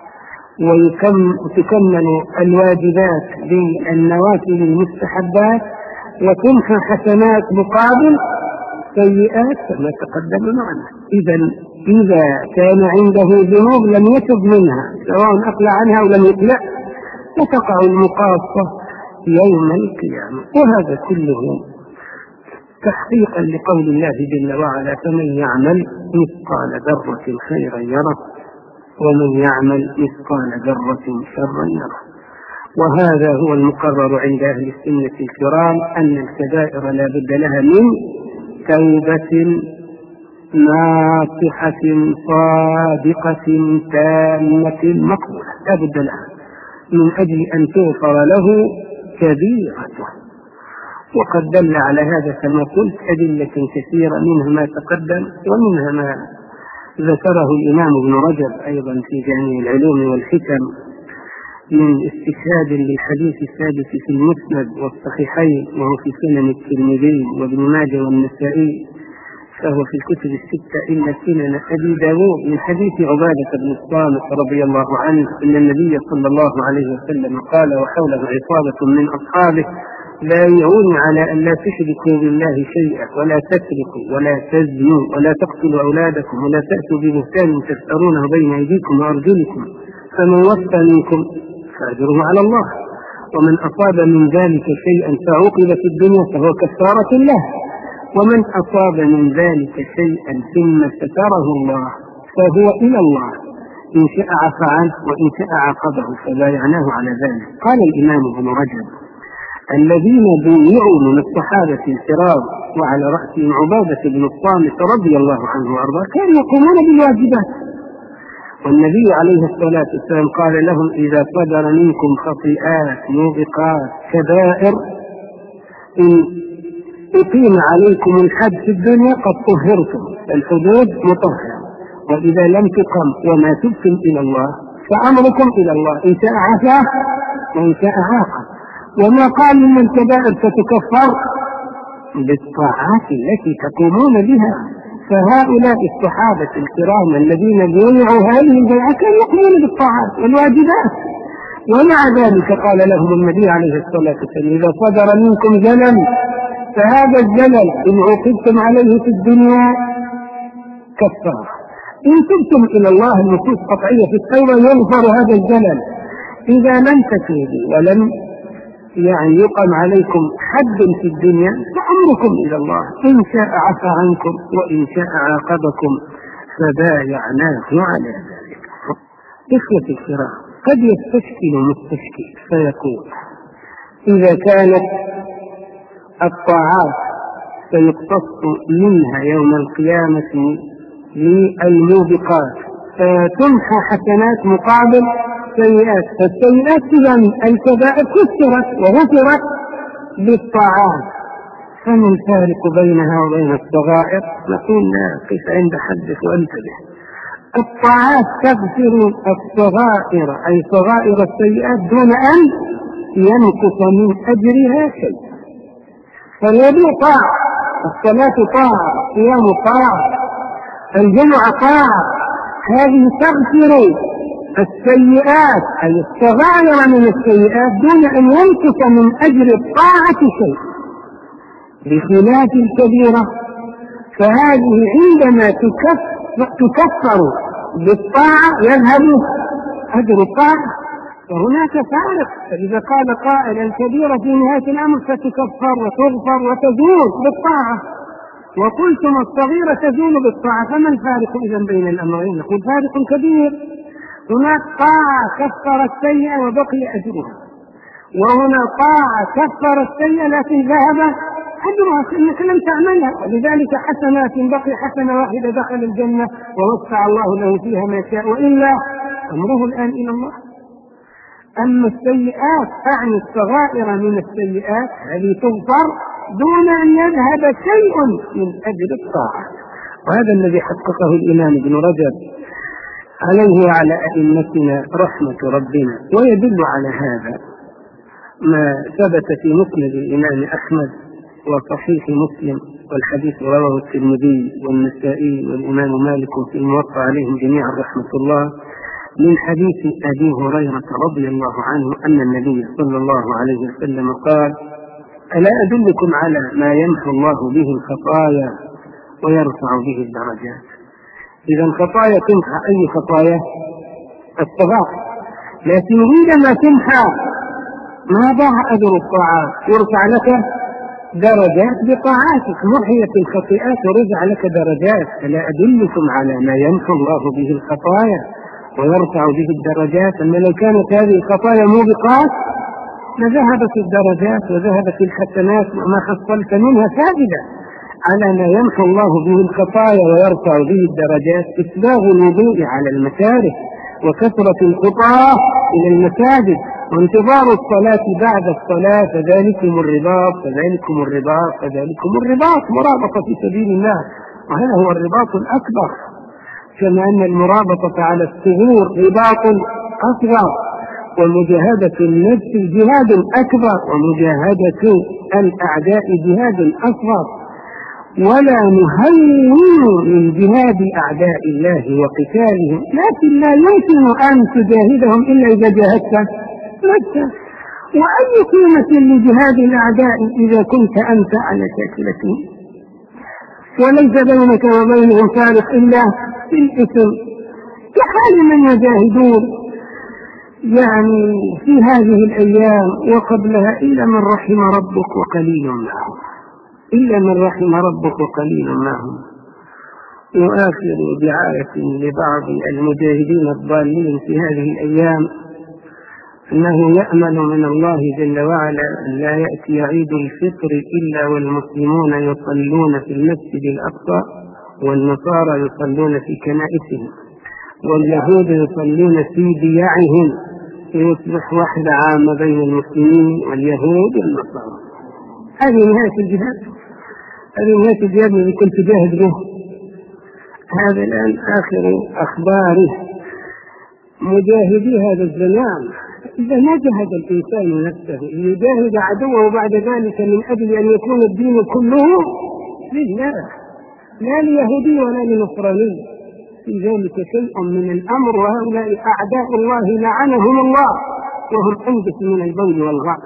وتكمل الواجبات بالنوافل المستحبات، وتمحى حسنات مقابل سيئات كما تقدم معنا. إذا إذا كان عنده ذنوب لم يتب منها سواء أقلع عنها أو لم يقلع، فتقع المقاصة يوم القيامة. وهذا كله تحقيقا لقول الله جل وعلا: فمن يعمل مثقال ذرة خيرا يره ومن يعمل مثقال ذرة شرا يره. وهذا هو المقرر عند أهل السنة الكرام، أن الكبائر لا بد لها من توبة ناصحة صادقة تامة مقبولة، لا بد لها من أجل أن تغفر له كبيرته. وقد دل على هذا كما قلت أدلة كثيرة، منها ما تقدم ومنها ما ذكره الإمام ابن رجب أيضا في جامع العلوم والحكم من استشهاد للحديث الثابت في المسند والصحيحين، وهو في سنن الترمذي وابن ماجه والنسائي، فهو في الكتب الستة إلا سنن أبي داود من حديث عبادة بن الصامت رضي الله عنه أن النبي صلى الله عليه وسلم قال وحوله عصابة من أصحابه: لا يعون على أن لا تشركوا بالله شيئا ولا تسرقوا ولا تزنوا ولا تقتلوا أولادكم ولا تأتوا ببهتان تفترونه بين أيديكم وأرجلكم، فمن وفى منكم فأجره على الله، ومن أصاب من ذلك شيئا فعوقب في الدنيا فهو كفارة له، ومن أصاب من ذلك شيئا ثم ستره الله فهو إلى الله، إن شاء عفى عنه وإن شاء عاقبه فبايعناه على ذلك. قال الإمام ابن رجب: الذين بويعوا من الصحابة الكرام وعلى رأسهم عبادة بن الصامت رضي الله عنه وأرضاه كانوا يقومون بالواجبات، والنبي عليه الصلاة والسلام قال لهم: إذا صدر منكم خطيئات موبقات كبائر إن أقيم عليكم الحد في الدنيا قد طهرتم، الحدود مطهرة، وإذا لم تقم وما تبتم إلى الله فأمركم إلى الله، إن شاء عفا وإن شاء عاقب. وما قال من الكبائر ستكفر بالطاعات التي تقومون بها، فهؤلاء الصحابة الكرام الذين بيعوا هذه البيعة كانوا يقومون بالطاعات والواجبات، ومع ذلك قال لهم النبي عليه الصلاة والسلام: إذا صدر منكم زلل فهذا الزلل إن عوقبتم عليه في الدنيا كفار، إن تبتم إلى الله النصوص قطعية في التوبة يغفر هذا الزلل. إذا لم تتوبوا ولم يعني يقم عليكم حد في الدنيا فأمركم إلى الله، إن شاء عفى عنكم وإن شاء عاقبكم فبايعناه على ذلك. إخوة الكرام، قد يستشكل مستشكل فيقول: إذا كانت الطاعات سيقتص منها يوم القيامة للموبقات فتمحى حسنات مقابل سيئات، فالسيئات إذا الكبائر كسرت وغفرت بالطاعات، فما الفارق بينها وبين الصغائر؟ نقول لا، قف عند حدث وانتبه. الطاعات تغفر الصغائر أي صغائر السيئات دون أن ينقص من أجرها شيء. فالوضوء طاعة، الصلاة طاعة، الصيام طاعة، الجمعة طاعة، هذه تغفر السيئات أي الصغائر من السيئات دون أن ينقص من أجر الطاعة شيء، بخلاف الكبيرة فهذه عندما تكفر بالطاعة يذهب أجر الطاعة، فهناك فارق. فإذا قال قائل: الكبيرة في نهاية الأمر ستكفر وتغفر وتزول بالطاعة، وقلتم الصغيرة تزول بالطاعة، فما الفارق إذن بين الأمرين؟ نقول فارق كبير. هناك طاعة كفر السيئة وبقي أجرها، وهنا طاعة كفر السيئة لكن ذهب أدرك أنك لم تعملها، ولذلك حسنات بقي حسنة واحدة دخل الجنة ووسع الله له فيها ما شاء، وإلا أمره الآن إلى الله. أما السيئات أعني الصغائر من السيئات هذه تغفر دون أن يذهب شيء من أجل الطاعة، وهذا الذي حققه الإمام ابن رجب عليه وعلى أئمتنا رحمة ربنا. ويدل على هذا ما ثبت في مسند الإمام أحمد وصحيح مسلم، والحديث رواه الترمذي والنسائي والإمام مالك في الموطأ عليهم جميعا رحمة الله، من حديث أبي هريرة رضي الله عنه أن النبي صلى الله عليه وسلم قال: ألا أدلكم على ما يمحو الله به الخطايا ويرفع به الدرجات؟ إذا الخطايا تمحى أي خطايا؟ الصغائر، لكن عندما تمحى ما ضاع أجر الطاعات، يرفع لك درجات بطاعاتك، محيت الخطيئات ورفع لك درجات. ألا أدلكم على ما يمحو الله به الخطايا ويرفع به الدرجات؟ أما لو كانت هذه الخطايا موبقات لذهبت الدرجات وذهبت الحسنات وما حصلت منها فائدة. على ما يمحو الله به الخطايا ويرفع به الدرجات إسباغ الوضوء على المكاره، وكثرة الخطاة إلى المساجد، وانتظار الصلاة بعد الصلاة، فذلكم الرباط فذلكم الرباط فذلكم الرباط، مرابطة في سبيل الله، وهذا هو الرباط الأكبر. كما أن المرابطة على الثغور رباط أصغر، ومجاهدة النفس جهاد أكبر، ومجاهدة الأعداء جهاد أصغر. ولا نهون من جهاد أعداء الله وقتالهم، لكن لا يمكن أن تجاهدهم إلا إذا جاهدت نفسك. وأي قيمة لجهاد الأعداء إذا كنت أنت على شاكلتهم وليس بينك وبينهم فارق إلا في الإثم، كحال من يجاهدون يعني في هذه الأيام وقبلها إلا من رحم ربك وقليل معهم، إلا من رحم ربك وقليل معهم. وآخر دعاية لبعض المجاهدين الضالين في هذه الأيام أنه يأمل من الله جل وعلا أن لا يأتي عيد الفطر إلا والمسلمون يصلون في المسجد الأقصى، والنصارى يصلون في كنائسهم، واليهود يصلون في ديارهم، يصبح وحدة عامة بين المسلمين واليهود والنصارى. هذه نهاية الجهاد، هذه نهاية الجهاد الذي كنت جاهد به. هذا الآن آخر أخباره مجاهدي هذا الزمان. إذا ما جهد الإنسان نفسه ليجاهد عدوه بعد ذلك من أجل أن يكون الدين كله لله لا ليهودي ولا لنصراني، في ذلك شيء من الأمر، وهؤلاء أعداء الله لعنهم الله وهم أنجس من البول والغائط.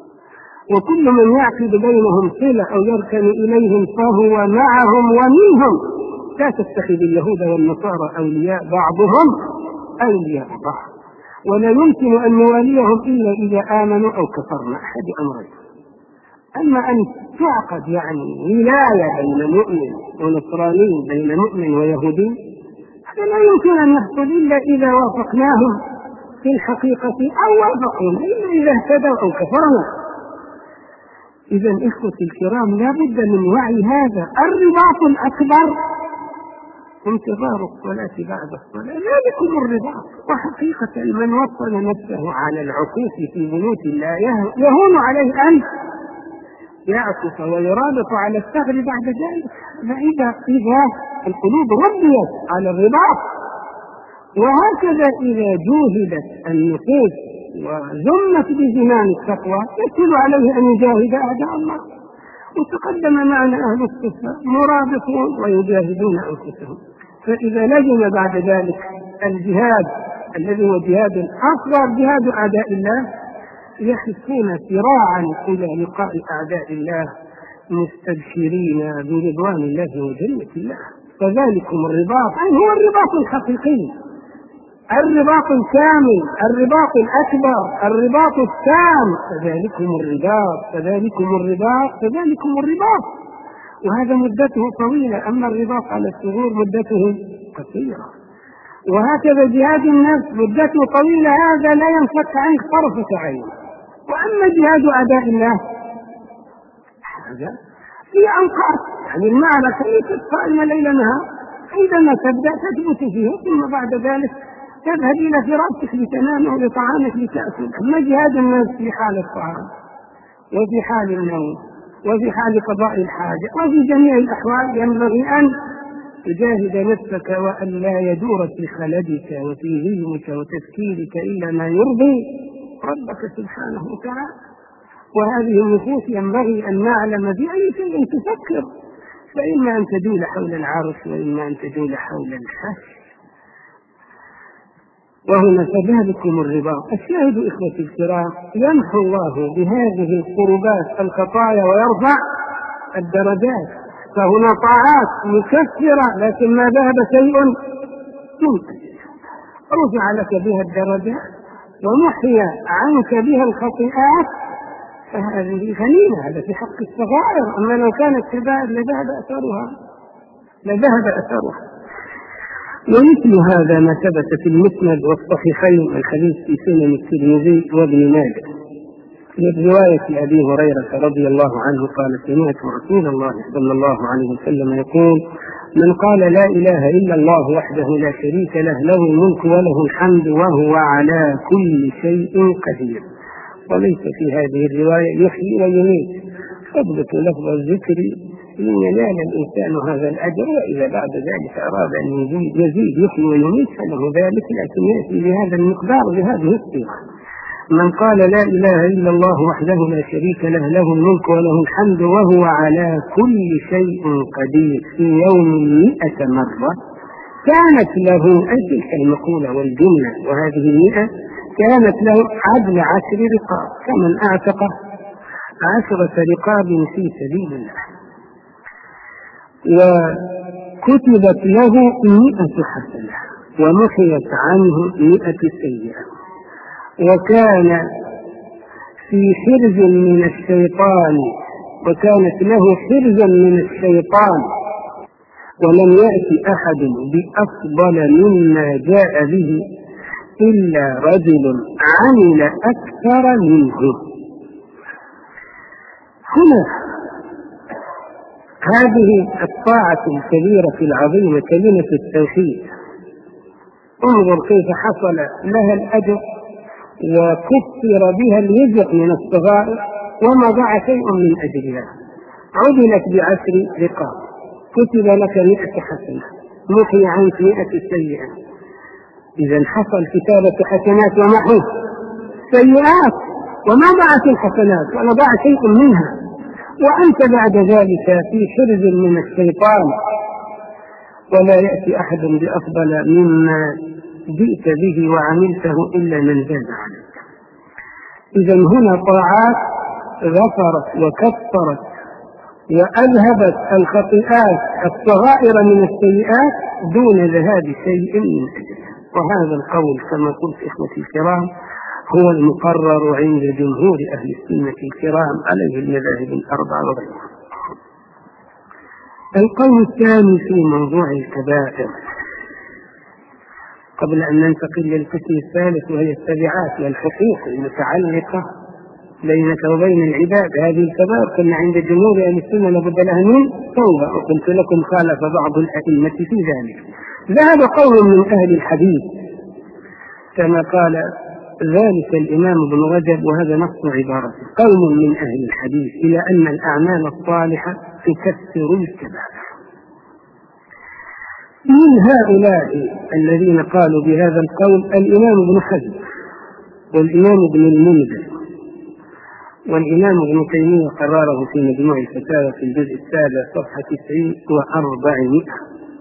وكل من يعقد بينهم صلة أو يركن إليهم فهو معهم ومنهم. لا تتخذ اليهود والنصارى أولياء بعضهم أولياء بعض، ولا يمكن أن نواليهم إلا إذا آمنوا أو كفرنا، أحد أمرين. أما أن تعقد يعني ولاية بين مؤمن ونصراني، بين مؤمن ويهودي، فلا يمكن أن يحصل إلا إذا وافقناهم في الحقيقة أو وافقنا، إلا إذا اهتدوا أو كفرنا. إذا إخوتي الكرام لا بد من وعي هذا. الرباط الأكبر انتظار الصلاة بعد الصلاة، ذلكم الرباط. وحقيقة من وصل نفسه على العكوف في بيوت الله يهون عليه أن يعكف ويرابط على الثغر بعد ذلك. فإذا إذا القلوب ربيت على الرباط، وهكذا إذا جوهدت النفوس وزمت بزمان التقوى يسهل عليه أن يجاهد أعداء الله. وتقدم معنا أهل الصفة مرابطون ويجاهدون أنفسهم. فإذا لزم بعد ذلك الجهاد الذي هو جهاد أصغر، جهاد أعداء الله، يحسون سراعا إلى لقاء أعداء الله مستبشرين برضوان الله وجنة الله. فذلكم الرباط أي هو الرباط الحقيقي، الرباط الكامل، الرباط الأكبر، الرباط التام. فذلكم الرباط فذلكم الرباط فذلكم الرباط. وهذا مدته طويلة، أما الرباط على الثغور مدته قصيرة. وهكذا جهاد النفس مدته طويلة، هذا لا ينفك عنه طرفة عين. وأما جهاد أعداء الله هذا في أوقات، يعني المعركة ليست قائمة ليل نهار، عندما تبدأ تثبت فيها ثم بعد ذلك تذهب إلى فراشك لتنام أو لطعامك لتأكل. أما جهاد الناس في حال الطعام وفي حال النوم وفي حال قضاء الحاجة وفي جميع الأحوال ينبغي أن تجاهد نفسك وأن لا يدور في خلدك وفي ذهنك وتفكيرك إلا ما يرضي ربك سبحانه وتعالى. وهذه النفوس ينبغي أن نعلم بأي شيء تفكر، فإما أن تدول حول العرش وإما أن تدول حول الحش. وهنا فذلكم الرباط. الشاهد إخوتي الكرام، يمحو الله بهذه القربات الخطايا ويرفع الدرجات. فهنا طاعات مكفرة لكن ما ذهب شيء منك، رفع لك بها الدرجات ومحي عنك بها الخطيئات، فهذه غنيمة. هذا في حق الصغائر، أما لو كانت كبائر لذهب أثرها لذهب أثرها. ومثل هذا ما ثبت في المسند والصحيحين الحديث في سنن الترمذي وابن ماجه من رواية أبي هريرة رضي الله عنه قال: سمعت رسول الله صلى الله عليه وسلم يقول: من قال لا إله إلا الله وحده لا شريك له له الملك وله الحمد وهو على كل شيء قدير. وليس في هذه الرواية يحيي ويميت، فضلت لفظ الذكر لينال الإنسان هذا الأجر، وإذا بعد ذلك أراد أن يزيد يزيد يحيي ويميت فله ذلك، لكن يأتي بهذا المقدار بهذه الصيغة: من قال لا إله إلا الله وحده لا شريك له له الملك وله الحمد وهو على كل شيء قدير في يوم مئة مرة كانت له تلك المقولة والجملة وهذه المئة كانت له عدل عشر رقاب، كمن أعتق عشرة رقاب في سبيل الله، وكتبت له مئة حسنة ومحيت عنه مئة سيئة، وكان في حرز من الشيطان وكانت له حرزا من الشيطان، ولم يأتي أحد بأفضل مما جاء به إلا رجل عمل أكثر منه. هنا هذه الطاعة الكبيرة العظيمة كلمة التوحيد، انظر كيف حصل لها الأجر وكثر بها الوزر من الصغائر وما ضاع شيء من أجلها. عدلت بعشر رقاب، كتب لك مئة حسنة، محي عنك مئة سيئة. إذا حصل كتابة حسنات ومحو سيئات، وما ضاعت الحسنات ولا ضاع شيء منها، وأنت بعد ذلك في حرز من الشيطان، ولا يأتي أحد بأفضل مما جئت به وعملته إلا من زاد عليك. إذا هنا طاعات غفرت وكفرت وأذهبت الخطيئات الصغائر من السيئات دون ذهاب شيء من أجلها. وهذا القول كما قلت إخوتي الكرام هو المقرر عند جمهور أهل السنة الكرام عليه المذاهب الأربعة وغيرها. القول الثاني في موضوع الكبائر، قبل أن ننتقل للقسم الثالث وهي التبعات والحقوق المتعلقة بينك وبين العباد. هذه الكبائر كنا عند جمهور أهل السنة لابد لها من توبة، وقلت لكم خالف بعض الأئمة في ذلك. ذهب قول من أهل الحديث كما قال ذلك الإمام ابن رجب، وهذا نص عبارته، قوم من أهل الحديث إلى أن الأعمال الصالحة تكثر الكبائر. من هؤلاء الذين قالوا بهذا القول الإمام ابن حزم والإمام ابن المنذر والإمام ابن تيمية قرره في مجموع الفتاوى في الجزء السابع صفحة تسعين وأربعمائة،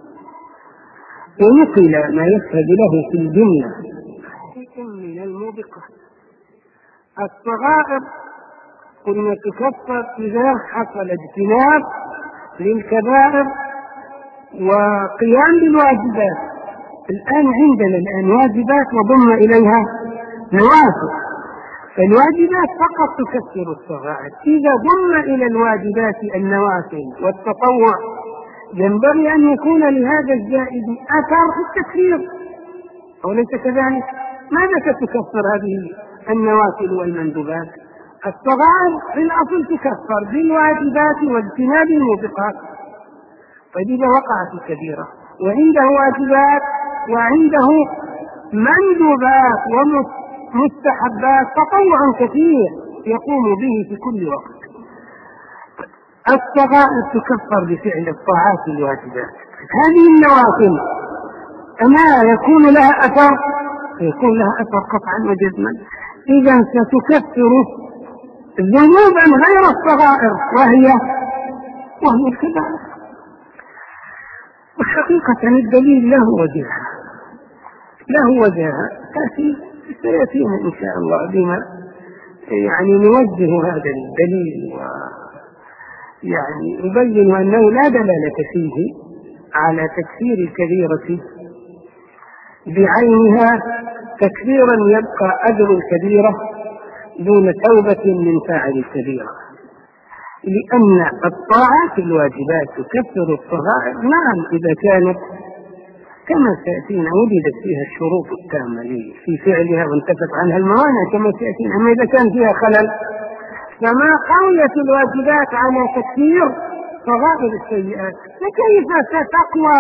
ونقل ما يشهد له في الجملة من الموبقات. الصغائر قلنا تكفر إذا حصل اجتناب للكبائر وقيام بالواجبات. الآن عندنا الآن واجبات وضم إليها نوافل، فالواجبات فقط تكفر الصغائر. إذا ضم إلى الواجبات النوافل والتطوع ينبغي أن يكون لهذا الزائد أثر في التكفير، أو ليس كذلك؟ ماذا تكفر هذه النوافل والمندوبات؟ الصغائر في الأصل تكفر بالواجبات واجتناب الموبقات. طيب إذا وقعت الكبيرة وعنده واجبات وعنده مندوبات ومستحبات تطوع كثير يقوم به في كل وقت، الصغائر تكفر بفعل الطاعات الواجبات. هذه النوافل أما يكون لها أثر؟ يكون لها أثر قطعا وجزما. إذا ستكفر ذنوبا غير الصغائر وهي وهي الكبائر. وحقيقة الدليل له وجهها له وجهها تأتي سيأتينا إن شاء الله بما يعني نوجه هذا الدليل ويعني يبين أنه لا دلالة فيه على تكفير الكبيرة بعينها تكفيرا يبقى أجر الكبيرة دون توبة من فاعل الكبيرة، لأن الطاعات الواجبات تكفر الصغائر نعم إذا كانت كما سيأتينا وجدت فيها الشروط التامة في فعلها وانتفت عنها الموانع كما سيأتينا. أما إذا كان فيها خلل فما قوية الواجبات على تكفير صغائر السيئات، فكيف ستقوى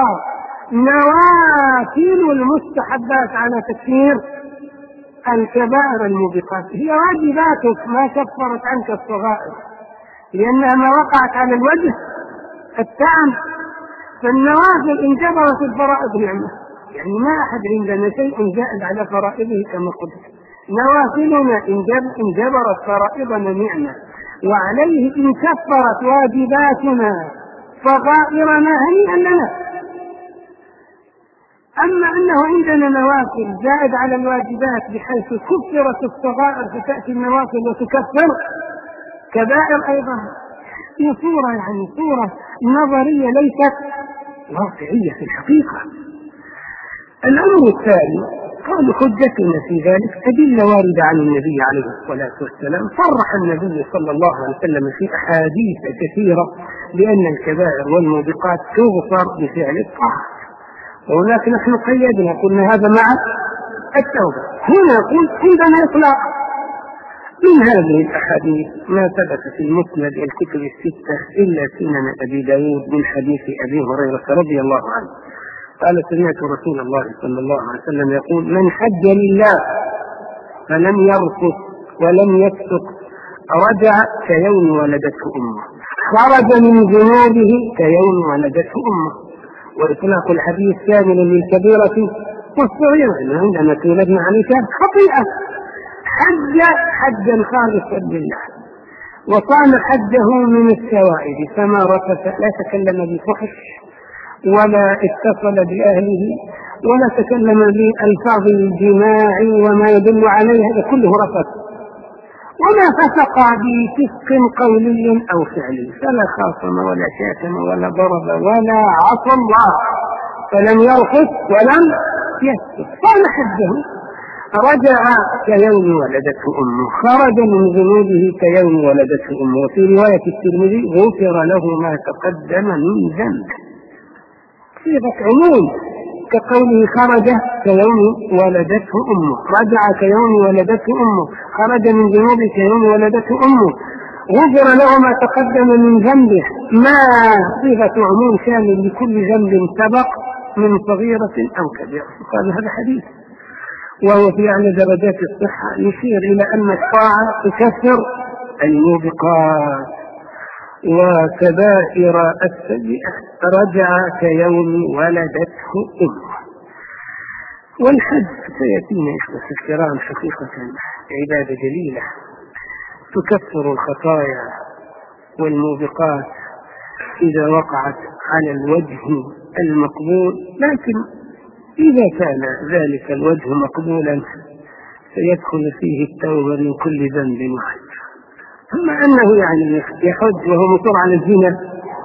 نوافل المستحبات على تكفير الكبائر الموبقات؟ هي واجباتك ما كفرت عنك الصغائر لأنها ما وقعت على الوجه التام. فالنوافل إن جبرت الفرائض نعمة، يعني ما أحد عندنا شيء زائد على فرائضه كما قلت. نوافلنا إن جبرت فرائضنا نعمة، وعليه إن كفرت واجباتنا صغائرنا هنيئا لنا. أما أنه عندنا نوافل زائد على الواجبات بحيث كفرت الصغائر فتأتي النوافل وتكفر كبائر أيضا، هي صورة يعني صورة نظرية ليست واقعية في الحقيقة. الأمر الثاني قال حجتنا في ذلك أدلة واردة عن النبي عليه الصلاة والسلام. صرح النبي صلى الله عليه وسلم في أحاديث كثيرة بأن الكبائر والموبقات تغفر بفعل الطاعة، وهناك نحن قيدنا قلنا هذا مع التوبة. هنا قلت عندنا إطلاق من هذه الأحاديث ما ثبت في المسند الكتب الستة إلا سنن أبي داود من حديث أبي هريرة رضي الله عنه قال سمعت رسول الله صلى الله عليه وسلم يقول من حج لله فلم يرفث ولم يفسق رجع كيوم ولدته أمه، خرج من ذنوبه كيوم ولدته أمه. وإطلاق الحديث كامل للكبيرة والصغيرة، إن عندما تولدنا عليك خطيئة حج حجا خالصا لله وصام حجه من الشوائب فما رفث، لا تكلم بفحش ولا اتصل بأهله ولا تكلم بألفاظ الجماع وما يدل عليه، هذا كله رفث، وما فسق بفسق قولي أو فعلي، فلا خاصم ولا شاتم ولا ضرب ولا عصى الله، فلم يرفث ولم يفسق صام حجه، رجع كيوم ولدته أمه، خرج من ذنوبه كيوم ولدته أمه. وفي رواية الترمذي غفر له ما تقدم من ذنبه، صيغة عموم كقوله خرج كيوم ولدته أمه، رجع كيوم ولدته أمه، خرج من ذنوبه كيوم ولدته أمه، غفر له ما تقدم من ذنبه، ما صيغة عموم شامل لكل ذنب سبق من صغيرة أو كبيرة. قال هذا حديث وهو في أعلى درجات الصحة يشير إلى أن الطاعة تكفر الموبقات وكبائر السيئات. رجع كيوم ولدته أمه. والحج سيأتينا إخوة الكرام حقيقة عبادة جليلة تكفر الخطايا والموبقات إذا وقعت على الوجه المقبول، لكن إذا كان ذلك الوجه مقبولا سيدخل فيه التوبة من كل ذنب واحد. ثم أنه يعني يحج وهو مصر على الزنا،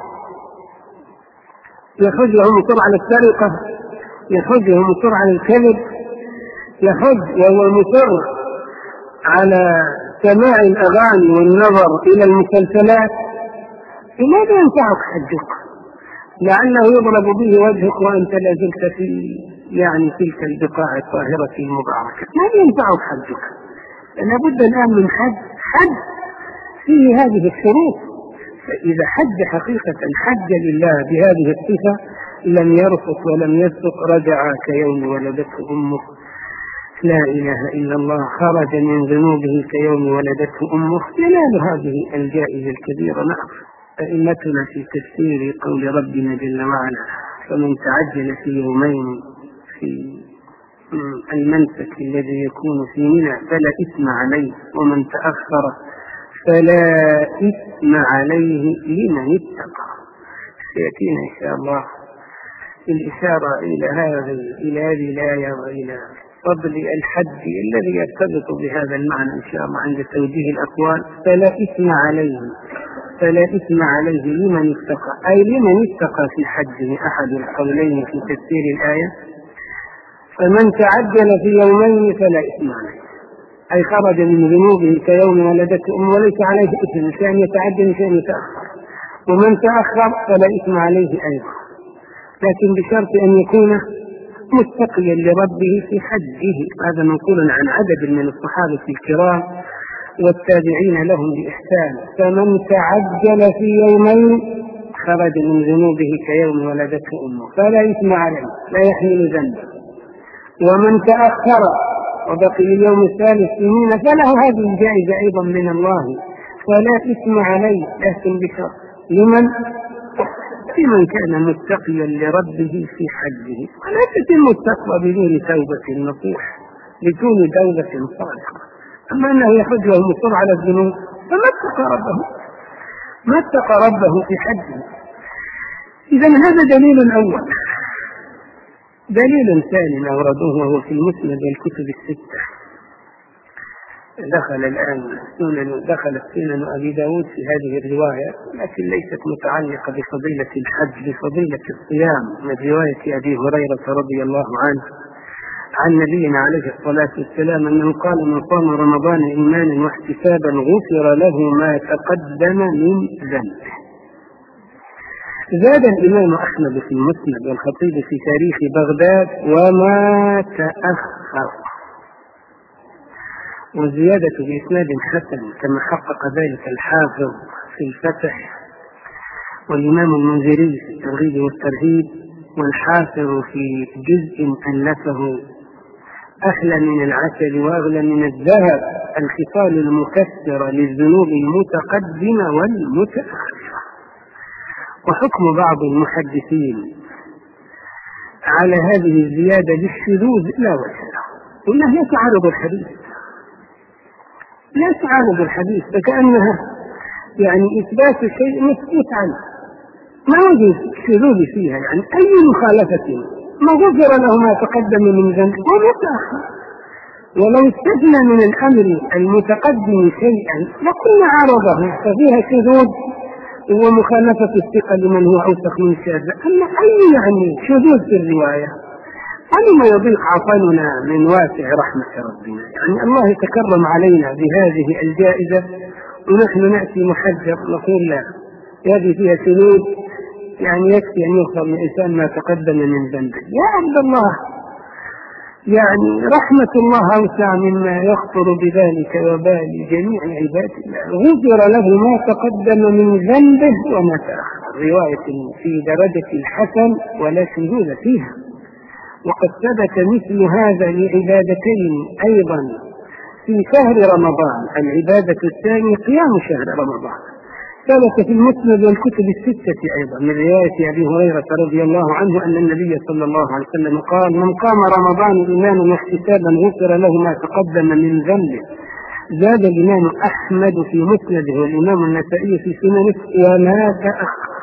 يحج وهو مصر على السرقة، يحج وهو مصر على الكذب، يحج وهو مصر على سماع الأغاني والنظر إلى المسلسلات، لماذا ينفعك حجك؟ لعله يضرب به وجهك وأنت لا زلت في يعني تلك البقاع الطاهرة المباركة. ماذا ينفعك حجك؟ لابد الآن من حج حج فيه هذه الشروط. فإذا حج حقيقة حج لله بهذه الصفة لم يرفث ولم يفسق رجع كيوم ولدته أمه. لا إله إلا الله، خرج من ذنوبه كيوم ولدته أمه. ينال هذه الجائزة الكبيرة. نعم، أئمتنا في تفسير قول ربنا جل وعلا: فمن تعجل في يومين في المنسك الذي يكون في منى فلا إثم عليه، ومن تأخر فلا إثم عليه لمن اتقى. سيأتينا إن شاء الله الإشارة إلى هذه إلى هذه الآية وإلى فضل الحج الذي يرتبط بهذا المعنى إن شاء الله عند توجيه الأقوال. فلا إثم عليه، فلا إثم عليه لمن اتقى، أي لمن اتقى في حجه. أحد القولين في تفسير الآية: فمن تعجل في يومين فلا إثم عليه، أي خرج من ذنوبه كيوم ولدته أمه وليس عليه إثم، شأن يتعجل شأن يتأخر. ومن تأخر فلا إثم عليه أيضا، لكن بشرط أن يكون متقيا لربه في حجه. هذا منقول عن عدد من الصحابة الكرام والتابعين لهم بإحسان. فمن تعجل في يومين خرج من ذنوبه كيوم ولدته أمه فلا إثم عليه، لا يحمل ذنبه. ومن تأخر وبقي اليوم الثالث سنين فله هذه الجائزة أيضا من الله، فلا إثم عليه، لكن بشرط لمن لمن كان متقيا لربه في حجه. ولا تتم التقوى بدون توبة نصوح، بدون توبة صادقة. أما أنه يحج وهو مصر على الذنوب فما اتقى ربه، ما اتقى ربه في حجه. إذن هذا دليل أول. دليل ثاني أوردوه وهو في المسند والكتب الستة. دخل الآن سنن دخلت سنن أبي داود في هذه الرواية، لكن ليست متعلقة بفضيلة الحج، بفضيلة الصيام، من رواية أبي هريرة رضي الله عنه عن نبينا عليه الصلاة والسلام أنه قال: من صام رمضان إيمانا واحتسابا غفر له ما تقدم من ذنبه. زاد الإمام أحمد في المسند والخطيب في تاريخ بغداد: وما تأخر. والزيادة بإسناد حسن كما حقق ذلك الحافظ في الفتح، والإمام المنذري في الترغيب والترهيب، والحافظ في جزء ألفه أحلى من العسل وأغلى من الذهب: الخصال المكسرة للذنوب المتقدمة والمتأخرة. وحكم بعض المحدثين على هذه الزيادة بالشذوذ لا وجه له، إنه لا تعارض الحديث، لا تعارض الحديث، فكأنها يعني إثبات الشيء مسكوت عنه، ما وجد شذوذ فيها. يعني أي مخالفة ما غفر له ما تقدم من ذنب ومتأخر. ولو استثنى من الأمر المتقدم شيئا لكنا عارضه، ففيها شذوذ ومخالفة الثقة لمن هو أوثق من الشاذ. أما أي يعني شذوذ في الرواية أما يضيق عطلنا من واسع رحمة ربنا. يعني الله يتكرم علينا بهذه الجائزة ونحن نأتي محجر نقول لا، هذه فيها شذوذ، يعني يكفي أن يغفر الإنسان ما تقدم من ذنبه. يا عبد الله، يعني رحمة الله أوسع مما يخطر بذلك وبال جميع عباد الله. غفر له ما تقدم من ذنبه وما تأخر. رواية في درجة الحسن ولا شذوذ فيها. وقد ثبت مثل هذا لعبادتين أيضا في شهر رمضان. العبادة الثانية قيام شهر رمضان، ثبت في المسند والكتب الستة أيضا من رواية أبي هريرة رضي الله عنه أن النبي صلى الله عليه وسلم قال: من قام رمضان إيمانا واحتسابا غفر له ما تقدم من ذنبه. زاد الإمام أحمد في مسنده والإمام النسائي في سننه: وما تأخر.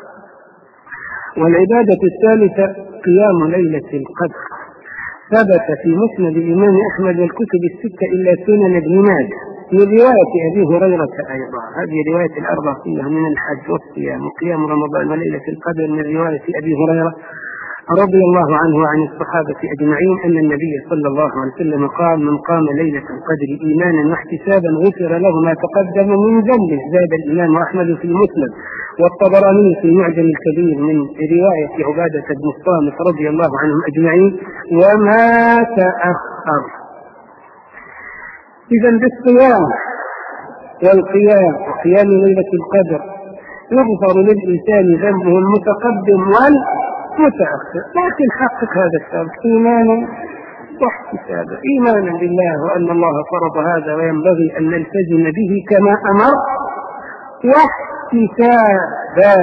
والعبادة الثالثة قيام ليلة القدر، ثبت في مسند الإمام أحمد والكتب الستة إلا سنن ابن ماجه من رواية أبي هريرة أيضا. هذه رواية الأربع فيها من الحج والصيام وقيام رمضان وليلة القدر من رواية أبي هريرة رضي الله عنه وعن الصحابة أجمعين أن النبي صلى الله عليه وسلم قال: من قام ليلة القدر إيمانا واحتسابا غفر له ما تقدم من ذنبه. زاد الإمام أحمد في المسند والطبراني في المعجم الكبير من رواية عبادة بن الصامت رضي الله عنهم أجمعين: وما تأخر. إذن بالصيام والقيام وقيام ليلة القدر يغفر للإنسان ذنبه المتقدم والمتأخر، لكن حقق هذا الشرط إيمانا واحتسابا، إيمانا بالله وأن الله فرض هذا وينبغي أن نلتزم به كما أمر، واحتسابا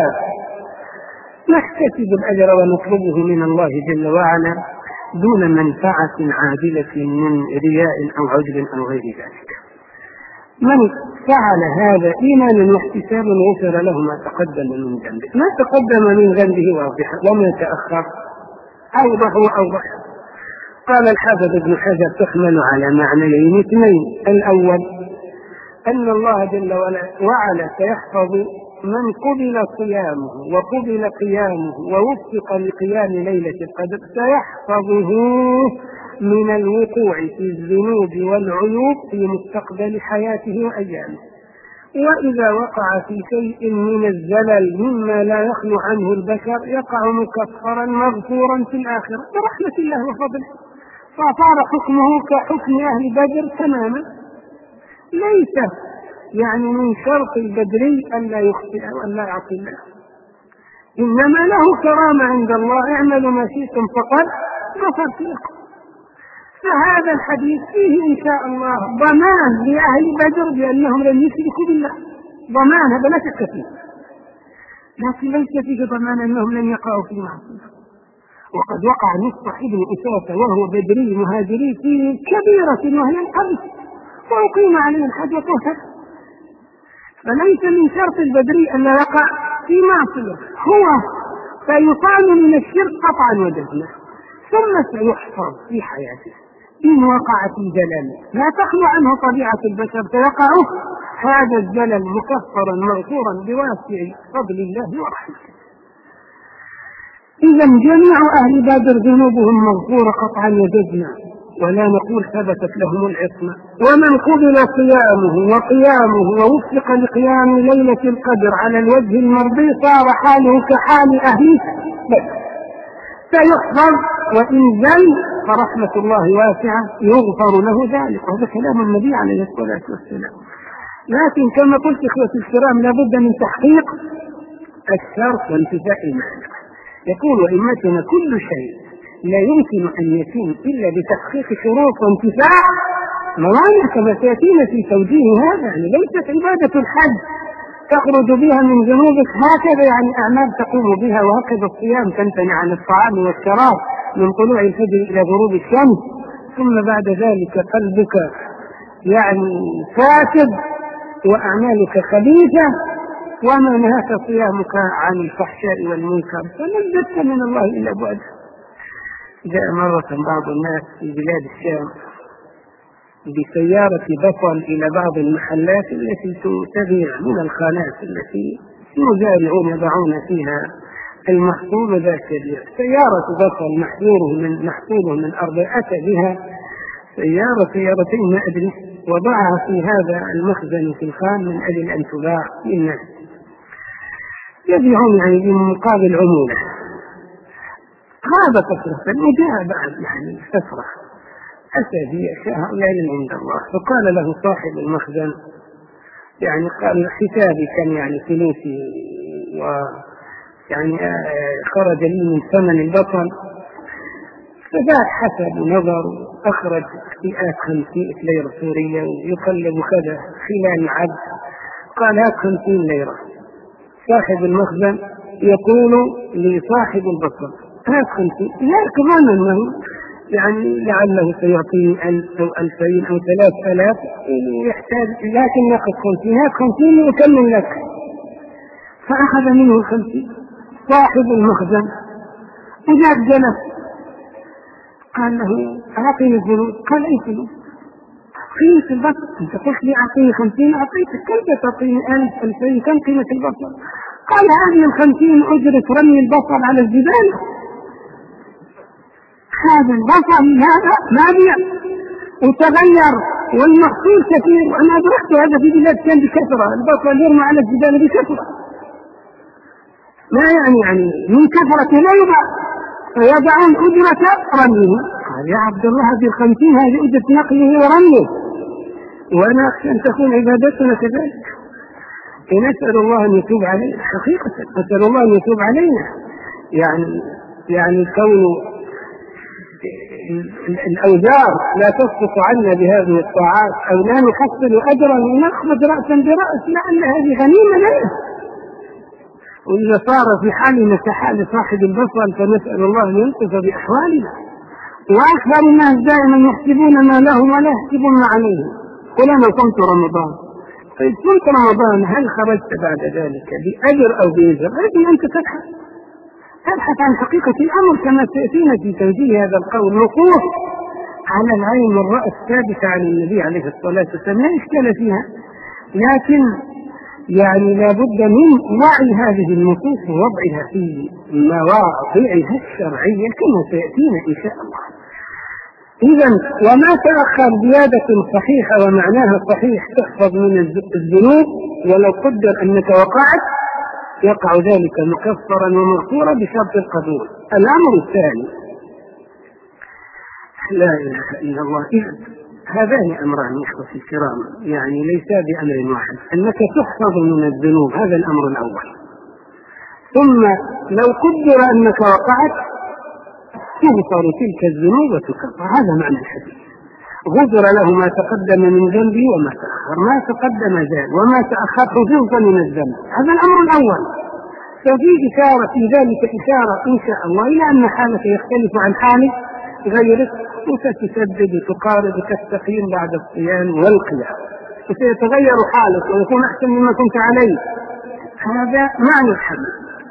نحتسب الأجر ونطلبه من الله جل وعلا دون منفعة عاجلة من رياء أو عجب أو غير ذلك. من فعل هذا إيمانا واحتسابا غفر له ما تقدم من ذنبه، ما تقدم من ذنبه واضح وما تأخر أوضح وأوضح. قال الحافظ ابن حجر تحمل على معنيين اثنين: الأول أن الله جل وعلا سيحفظ من قبل صيامه وقبل قيامه ووفق لقيام ليلة القدر، سيحفظه من الوقوع في الذنوب والعيوب في مستقبل حياته وأيامه، وإذا وقع في شيء من الزلل مما لا يخلو عنه البشر يقع مكفرا مغفورا في الآخرة برحمة الله وفضله، فصار حكمه كحكم أهل بدر تماما. ليس يعني من شرط البدري أن لا يخطئ وأن لا يعصي الله، إنما له كرامة عند الله: اعملوا ما شئتم فقد غفرت لكم. فهذا الحديث فيه إن شاء الله ضمان لأهل بدر بأنهم لم يشركوا بالله، ضمان هذا لا شك فيه، لكن ليس فيه ضمان أنهم لم يقعوا في معصية. وقد وقع مصطح بن أساسة وهو بدري مهاجري في كبيرة وهي القذف، وأقيم عليه الحد وطهر. فليس من شرط البدري أن لا يقع في معصية، هو سيصان من الشرك قطعا وجزما، ثم سيحفظ في حياته إن وقع في زلل لا تخلو عنه طبيعة البشر، سيقع هذا الزلل مكفرا مغفورا بواسع فضل الله ورحمته. إذا جميع أهل بدر ذنوبهم مغفورة قطعا وجزما، ولا نقول ثبتت لهم العصمة. ومن قبل صيامه وقيامه ووفق لقيام ليلة القدر على الوجه المرضي صار حاله كحال أهل بدر، سيحفظ وإن زل فرحمة الله واسعة يغفر له ذلك، وهذا كلام النبي عليه الصلاة والسلام. لكن كما قلت إخوتي الكرام لابد من تحقيق الشرط وانتفاء المعنى. يقول أئمتنا كل شيء لا يمكن أن يتم إلا بتحقيق شروط وانتفاع موانع، كما سيأتينا في توجيه هذا. يعني ليست عبادة الحج تخرج بها من ذنوبك هكذا، يعني أعمال تقوم بها، وهكذا الصيام تمتنع عن الطعام والشراب من طلوع الفجر إلى غروب الشمس، ثم بعد ذلك قلبك يعني فاسد وأعمالك خبيثة، وما نهاك صيامك عن الفحشاء والمنكر، فلن زدت من الله إلا بعد. جاء مرة بعض الناس في بلاد الشام بسيارة بصل إلى بعض المحلات التي تبيع من الخانات التي المزارعون يضعون فيها المحصول ذات البيع. سيارة بصل محصوله من محصوله من أرض أتى بها سيارة سيارتين ما أدري، وضعها في هذا المخزن في الخان من أجل أن تباع للناس، يبيعون يعني بمقابل عمولة. هذا فترة وجاء بعد يعني فترة أتى بأشياء ليلا عند الله، فقال له صاحب المخزن يعني قال حسابي كان يعني فلوسي ويعني خرج لي من ثمن البطل، فذاك حسب ونظر أخرج مئة خمسين ليرة سورية ويقلب كذا خلال عبد، قال هات خمسين ليرة. صاحب المخزن يقول لصاحب البطل هات خمسين، لا كمان أنه يعني لعله سيعطيني ألف أو ألفين أو ثلاث آلاف يحتاج، لكن نقص خمسين، هات خمسين ويكمل لك. فأخذ منه الخمسين صاحب المخزن وجاء جلس قال له أعطيني الفلوس، قال أي فلوس؟ قيمة البصل، أنت قلت لي أعطيني خمسين أعطيتك، كيف تعطيني ألف ألفين؟ كم قيمة البصل؟ قال هذه الخمسين أجرة رمي البصل على الجبال، هذا البصل هذا ما بيع وتغير والمحصول كثير، وأنا أدركت هذا في بلاد كان بكثرة، البصل يرمى على الجبال بكثرة، ما يعني يعني من كثرة لا يباع، فيضعون أجرة رميه. قال يا عبد الله هذه الخمسين هذه أجرة نقله ورميه، وأنا أخشى أن تكون عبادتنا كذلك. نسأل الله أن يتوب علينا حقيقة، نسأل الله أن يتوب علينا. يعني يعني كون الأوزار لا تسقط عنا بهذه الطاعات أو لا نحصل أجرا ونأخذ رأسا برأس، لأن هذه غنيمة لنا. وإذا صار في حالنا كحال صاحب البصر فنسأل الله أن يلطف بأحوالنا. وأكثر الناس دائما يحسبون ما لهم ولا يحسبون ما عليهم. قل أنا صمت رمضان، طيب صمت رمضان هل خرجت بعد ذلك بأجر أو بإجر؟ لكن أنت تبحث تبحث عن حقيقة الأمر كما تأتينا في توجيه هذا القول. نقوش على العين والرأس ثابتة عن النبي عليه الصلاة والسلام لا إشكال فيها، لكن يعني لا بد من وعي هذه النصوص ووضعها في مواضعها الشرعية كما سيأتينا إن شاء الله. إذا وما تأخر زيادة صحيحة ومعناها صحيح تحفظ من الذنوب، ولو قدر أنك وقعت يقع ذلك مكفرا ومغفورا بشرط القبول. الأمر الثاني لا إله إلا الله. هذان أمران إخوتي الكرام، يعني ليس بأمر واحد، أنك تحفظ من الذنوب هذا الأمر الأول، ثم لو قدر أنك وقعت تغفر تلك الذنوب وتكفر. هذا معنى الحديث. غفر له ما تقدم من ذنبه وما تأخر، ما تقدم زاد وما تأخر حفظا من الذنب. هذا الأمر الأول. ففي إشارة في ذلك إشارة إن شاء الله إلى أن حالك يختلف عن حال غيرك، وستسدد وتقارب وتستقيم بعد الصيام والقيام، وسيتغير حالك ويكون أحسن مما كنت عليه. هذا معنى الحديث.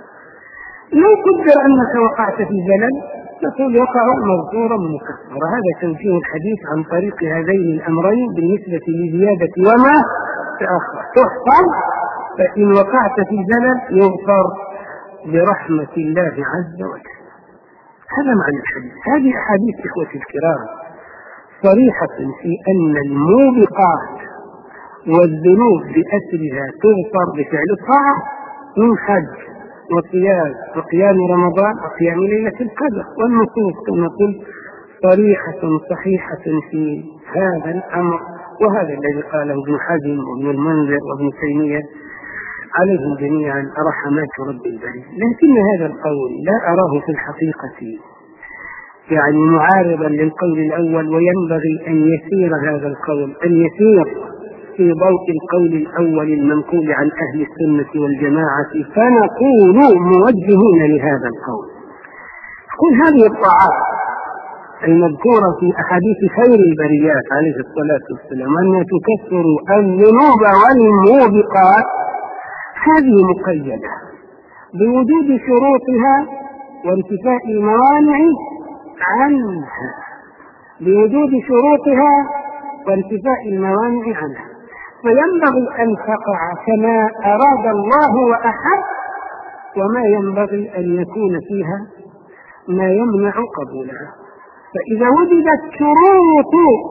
لو قدر أنك وقعت في زلل نقول وقع مغفورا مكفرا. هذا توجيه الحديث عن طريق هذين الأمرين بالنسبة لزيادة وما تأخر. تحفظ، فإن وقعت في زلل يغفر برحمة الله عز وجل. هذا معنى الحديث. هذه أحاديث إخوتي الكرام صريحة في أن الموبقات والذنوب بأسرها تغفر بفعل الطاعة من حج وصيام وقيام رمضان وقيام ليلة القدر. والنصوص كما قلت صريحة صحيحة في هذا الأمر، وهذا الذي قاله ابن حزم وابن المنذر وابن تيمية عليهم جميعا رحمات رب البرية. لكن هذا القول لا أراه في الحقيقة يعني معارضا للقول الأول، وينبغي أن يسير هذا القول أن يسير في ضوء القول الأول المنقول عن أهل السنة والجماعة، فنقول موجهون لهذا القول. كل هذه الطاعات المذكورة في أحاديث خير البريات عليه الصلاة والسلام أنها تكفر الذنوب والموبقات، هذه مقيدة بوجود شروطها وانتفاء الموانع عنها، بوجود شروطها وانتفاء الموانع عنها. فينبغي أن تقع كما أراد الله وأحب، وما ينبغي أن يكون فيها ما يمنع قبولها. فإذا وجدت شروط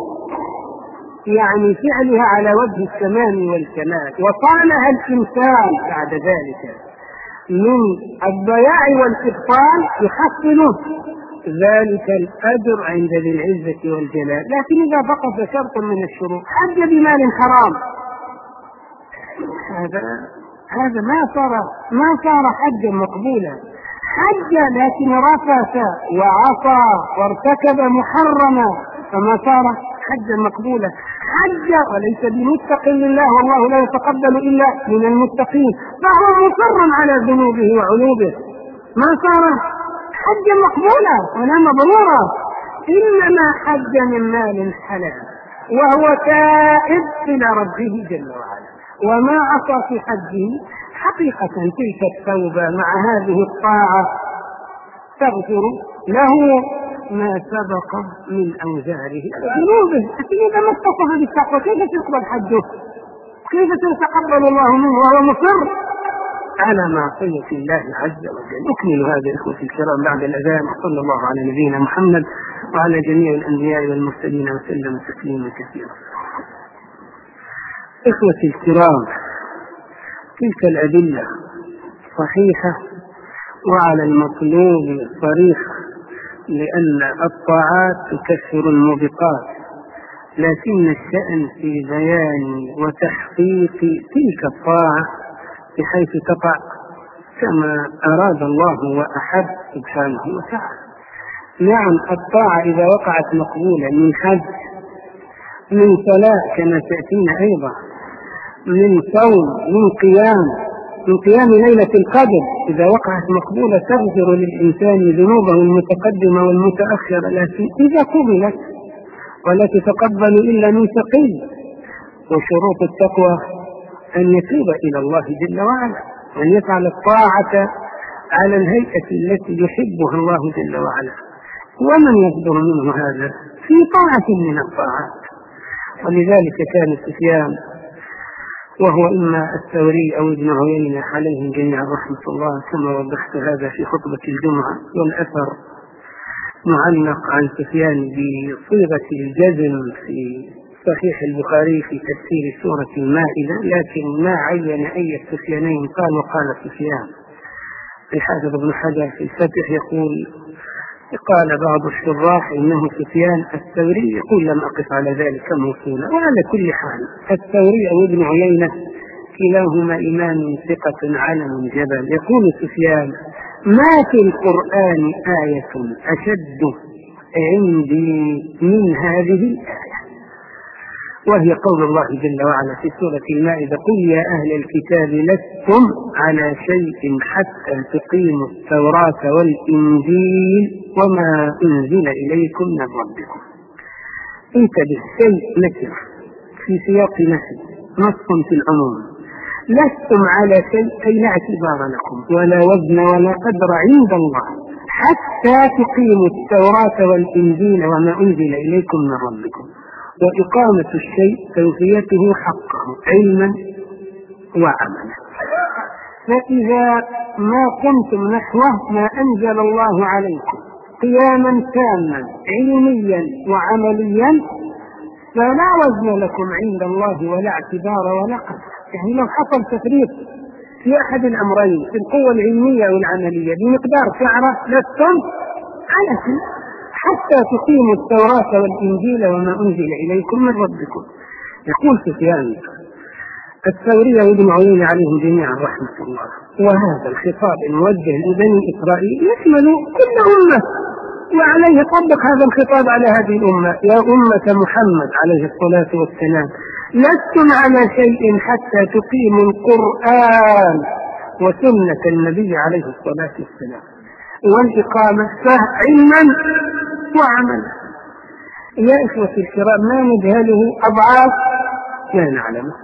يعني فعلها على وجه التمام والكمال وصالها الإنسان بعد ذلك من الضياع والإبطال يحصل ذلك الأجر عند ذي العزة والجلال. لكن إذا فقط شرط من الشروط حج بمال حرام، هذا هذا ما صار ما صار حجا مقبولا. حج لكن رفث وعصى وارتكب محرما فما صار حجا مقبولا. حج وليس بمتق لله والله لا يتقبل إلا من المتقين، فهو مصر على ذنوبه وعيوبه، ما صار حجا مقبولا ولا مبرورا. إنما حج من مال حلال وهو تائب إلى ربه جل وعلا، وما عصى في حجه. حقيقة تلك التوبة مع هذه الطاعة تغفر له ما سبق من أوزاره ذنوبه. لكن إذا ما اتصف بالتقوى كيف تقبل حجه؟ كيف تتقبل الله منه وهو مصر على معصية الله عز وجل؟ نكمل هذا إخوتي الكرام بعد الأذان. صلى الله على نبينا محمد وعلى جميع الأنبياء والمرسلين وسلم تسليما كثيرا. إخوتي الكرام، تلك الأدلة صحيحة وعلى المطلوب صريحة، لأن الطاعات تكفر الموبقات. لكن الشأن في بيان وتحقيق تلك الطاعة بحيث تقع كما أراد الله وأحب سبحانه وتعالى. نعم، الطاعة إذا وقعت مقبولة من حج، من صلاة كما تأتينا أيضا، من صوم، من قيام، من قيام ليلة القدر إذا وقعت مقبولة تغفر للإنسان ذنوبه المتقدمة والمتأخرة، لكن إذا قبلت ولا تتقبل إلا من تقي. وشروط التقوى أن يتوب إلى الله جل وعلا وأن يفعل الطاعة على الهيئة التي يحبها الله جل وعلا. ومن يصدر منه هذا في طاعة من الطاعات. ولذلك كان سفيان وهو إما الثوري أو ابن عيينة عليهم جميعا رحمة الله، كما وضحت هذا في خطبة الجمعة، والأثر معلق عن سفيان بصيغة الجزم في صحيح البخاري في تفسير سورة المائدة، لكن ما عين أي السفيانين قال وقال سفيان. الحافظ ابن حجر في الفتح يقول قال بعض الشراح إنه سفيان الثوري، يقول لم أقف على ذلك موصولا. وعلى كل حال الثوري أو ابن عيينة كلاهما إمام ثقة علم جبل. يقول سفيان ما في القرآن آية أشد عندي من هذه الآية، وهي قول الله جل وعلا في سورة المائدة قل يا أهل الكتاب لستم على شيء حتى تقيموا التوراة والإنجيل وما أنزل إليكم من ربكم. انتبه، شيء نكرة في سياق نفي، نص في العموم. لستم على شيء أي لا اعتبار لكم ولا وزن ولا قدر عند الله حتى تقيموا التوراة والإنجيل وما أنزل إليكم من ربكم. وإقامة الشيء توفيته حقه علما وعملا. فإذا ما قمتم نحوه ما أنزل الله عليكم قياما تاما علميا وعمليا فلا وزن لكم عند الله ولا اعتبار ولا قدر. يعني لو حصل تفريط في أحد الأمرين في القوة العلمية أو العملية بمقدار شعرة لستم على شيء حتى تقيموا التوراة والإنجيل وما أنزل إليكم من ربكم. يقول سفيان الثوري وابن عيينة عليهم جميعا رحمة الله. وهذا الخطاب الموجه لبني إسرائيل يشمل كل أمة، وعليه طبق هذا الخطاب على هذه الأمة. يا أمة محمد عليه الصلاة والسلام لستم على شيء حتى تقيموا القرآن وسنة النبي عليه الصلاة والسلام، والإقامة علما وعملا. يا إخوتي الكرام ما نجهله أضعاف لا نعلمه،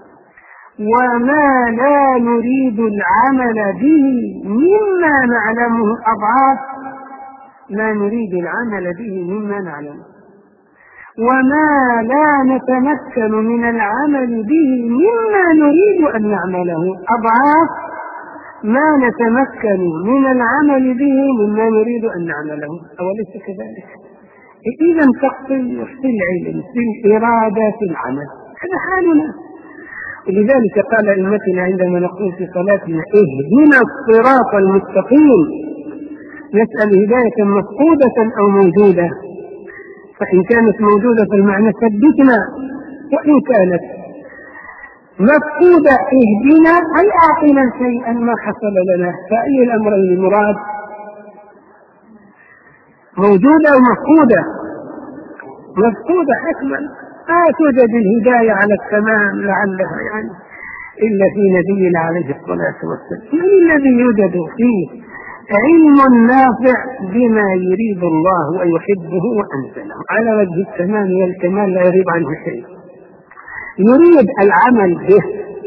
وما لا نريد العمل به مما نعلمه أضعاف لا نريد العمل به مما نعلمه، وما لا نتمكن من العمل به مما نريد أن نعمله أضعاف ما نتمكن من العمل به مما نريد أن نعمله. أوليس كذلك؟ إذا تقصير في العلم في الإرادة في العمل، هذا حالنا. ولذلك قال أئمتنا عندما نقول في صلاتنا اهدنا الصراط المستقيم نسأل هداية مفقودة أو موجودة، فإن كانت موجودة فالمعنى ثبتنا، وإن كانت مفقودة اهدنا أي أعطنا شيئا ما حصل لنا. فأي الأمرين المراد؟ موجودة أو مفقودة؟ مفقودة حتما. آه توجد الهداية على التمام لعلها يعني إلا في نبينا عليه الصلاة والسلام. من الذي يوجد فيه علم نافع بما يريد الله ويحبه وأنزله على وجه التمام والكمال لا يغيب عنه شيء، يريد العمل به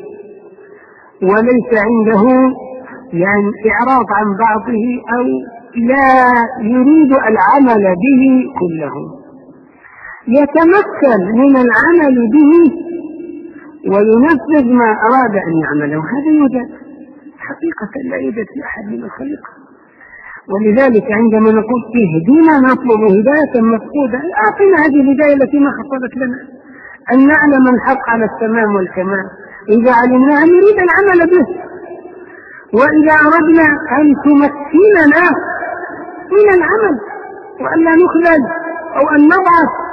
وليس عنده يعني إعراض عن بعضه أو لا يريد العمل به كله، يتمكن من العمل به وينفذ ما أراد أن يعمله. هذا يوجد حقيقة لا يوجد في أحد من الخليقة. ولذلك عندما نقول اهدنا نطلب هداية مفقودة، أعطنا هذه الهداية التي ما حصلت لنا، أن نعلم الحق على التمام والكمال. إذا علمنا نريد العمل به، وإذا أردنا أن تمكننا من العمل وأن لا نخلل أو أن نضعف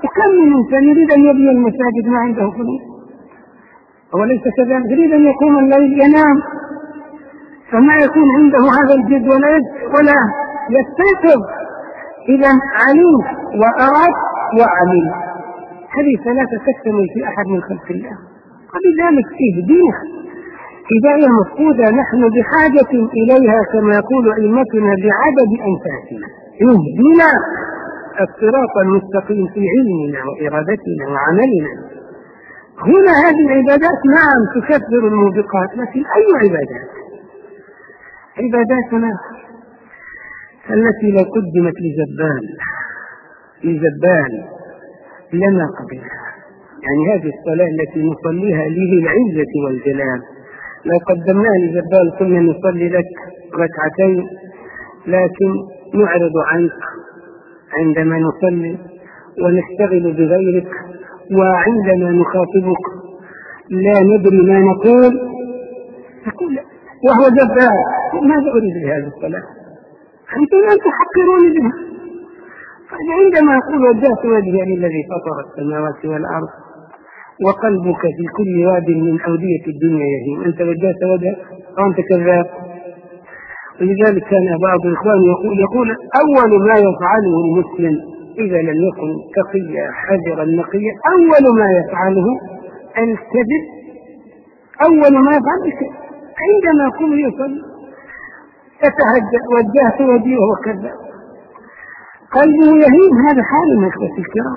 وكم من إنسان يريد أن يبني المساجد ما عنده فلوس، وليس كذلك، يريد أن يقوم الليل ينام، فما يكون عنده هذا الجد ولا ولا يستيقظ. إذا علم وأراد وعمل، هذه ثلاثة تكتمل في أحد من خلق الله، ولذلك اهدنا هداية مفقودة نحن بحاجة إليها كما يقول أئمتنا بعدد أنفاسنا. اهدنا الصراط المستقيم في علمنا وإرادتنا وعملنا. هنا هذه العبادات نعم تكفر الموبقات، لكن أي عبادات؟ عباداتنا التي لو قدمت لزبال لزبال لما قبلها، يعني هذه الصلاة التي نصليها لذي العزة والجلال لو قدمناها لزبال كنا نصلي لك ركعتين، لكن نعرض عنك عندما نصلي ونشتغل بغيرك، وعندما نخاطبك لا ندري ما نقول نقول وهو زبال. ماذا أريد بهذه الصلاة؟ أنتم أن تحقروني بها. عندما أقول وجهت وجهي للذي فطر السماوات والأرض وقلبك في كل واد من أودية الدنيا يهيم، أنت وجهت وجهك وأنت كذاب. ولذلك كان بعض الإخوان يقول, يقول أول ما يفعله المسلم إذا لم يكن تقيا حذرا نقيا أول ما يفعله الكذب، أول ما يفعل الكذب. عندما يقوم يصلي تتهجأ وجهت وجهي وهو كذاب، قلبه يهيم. هذا حال من إخوة الكرام.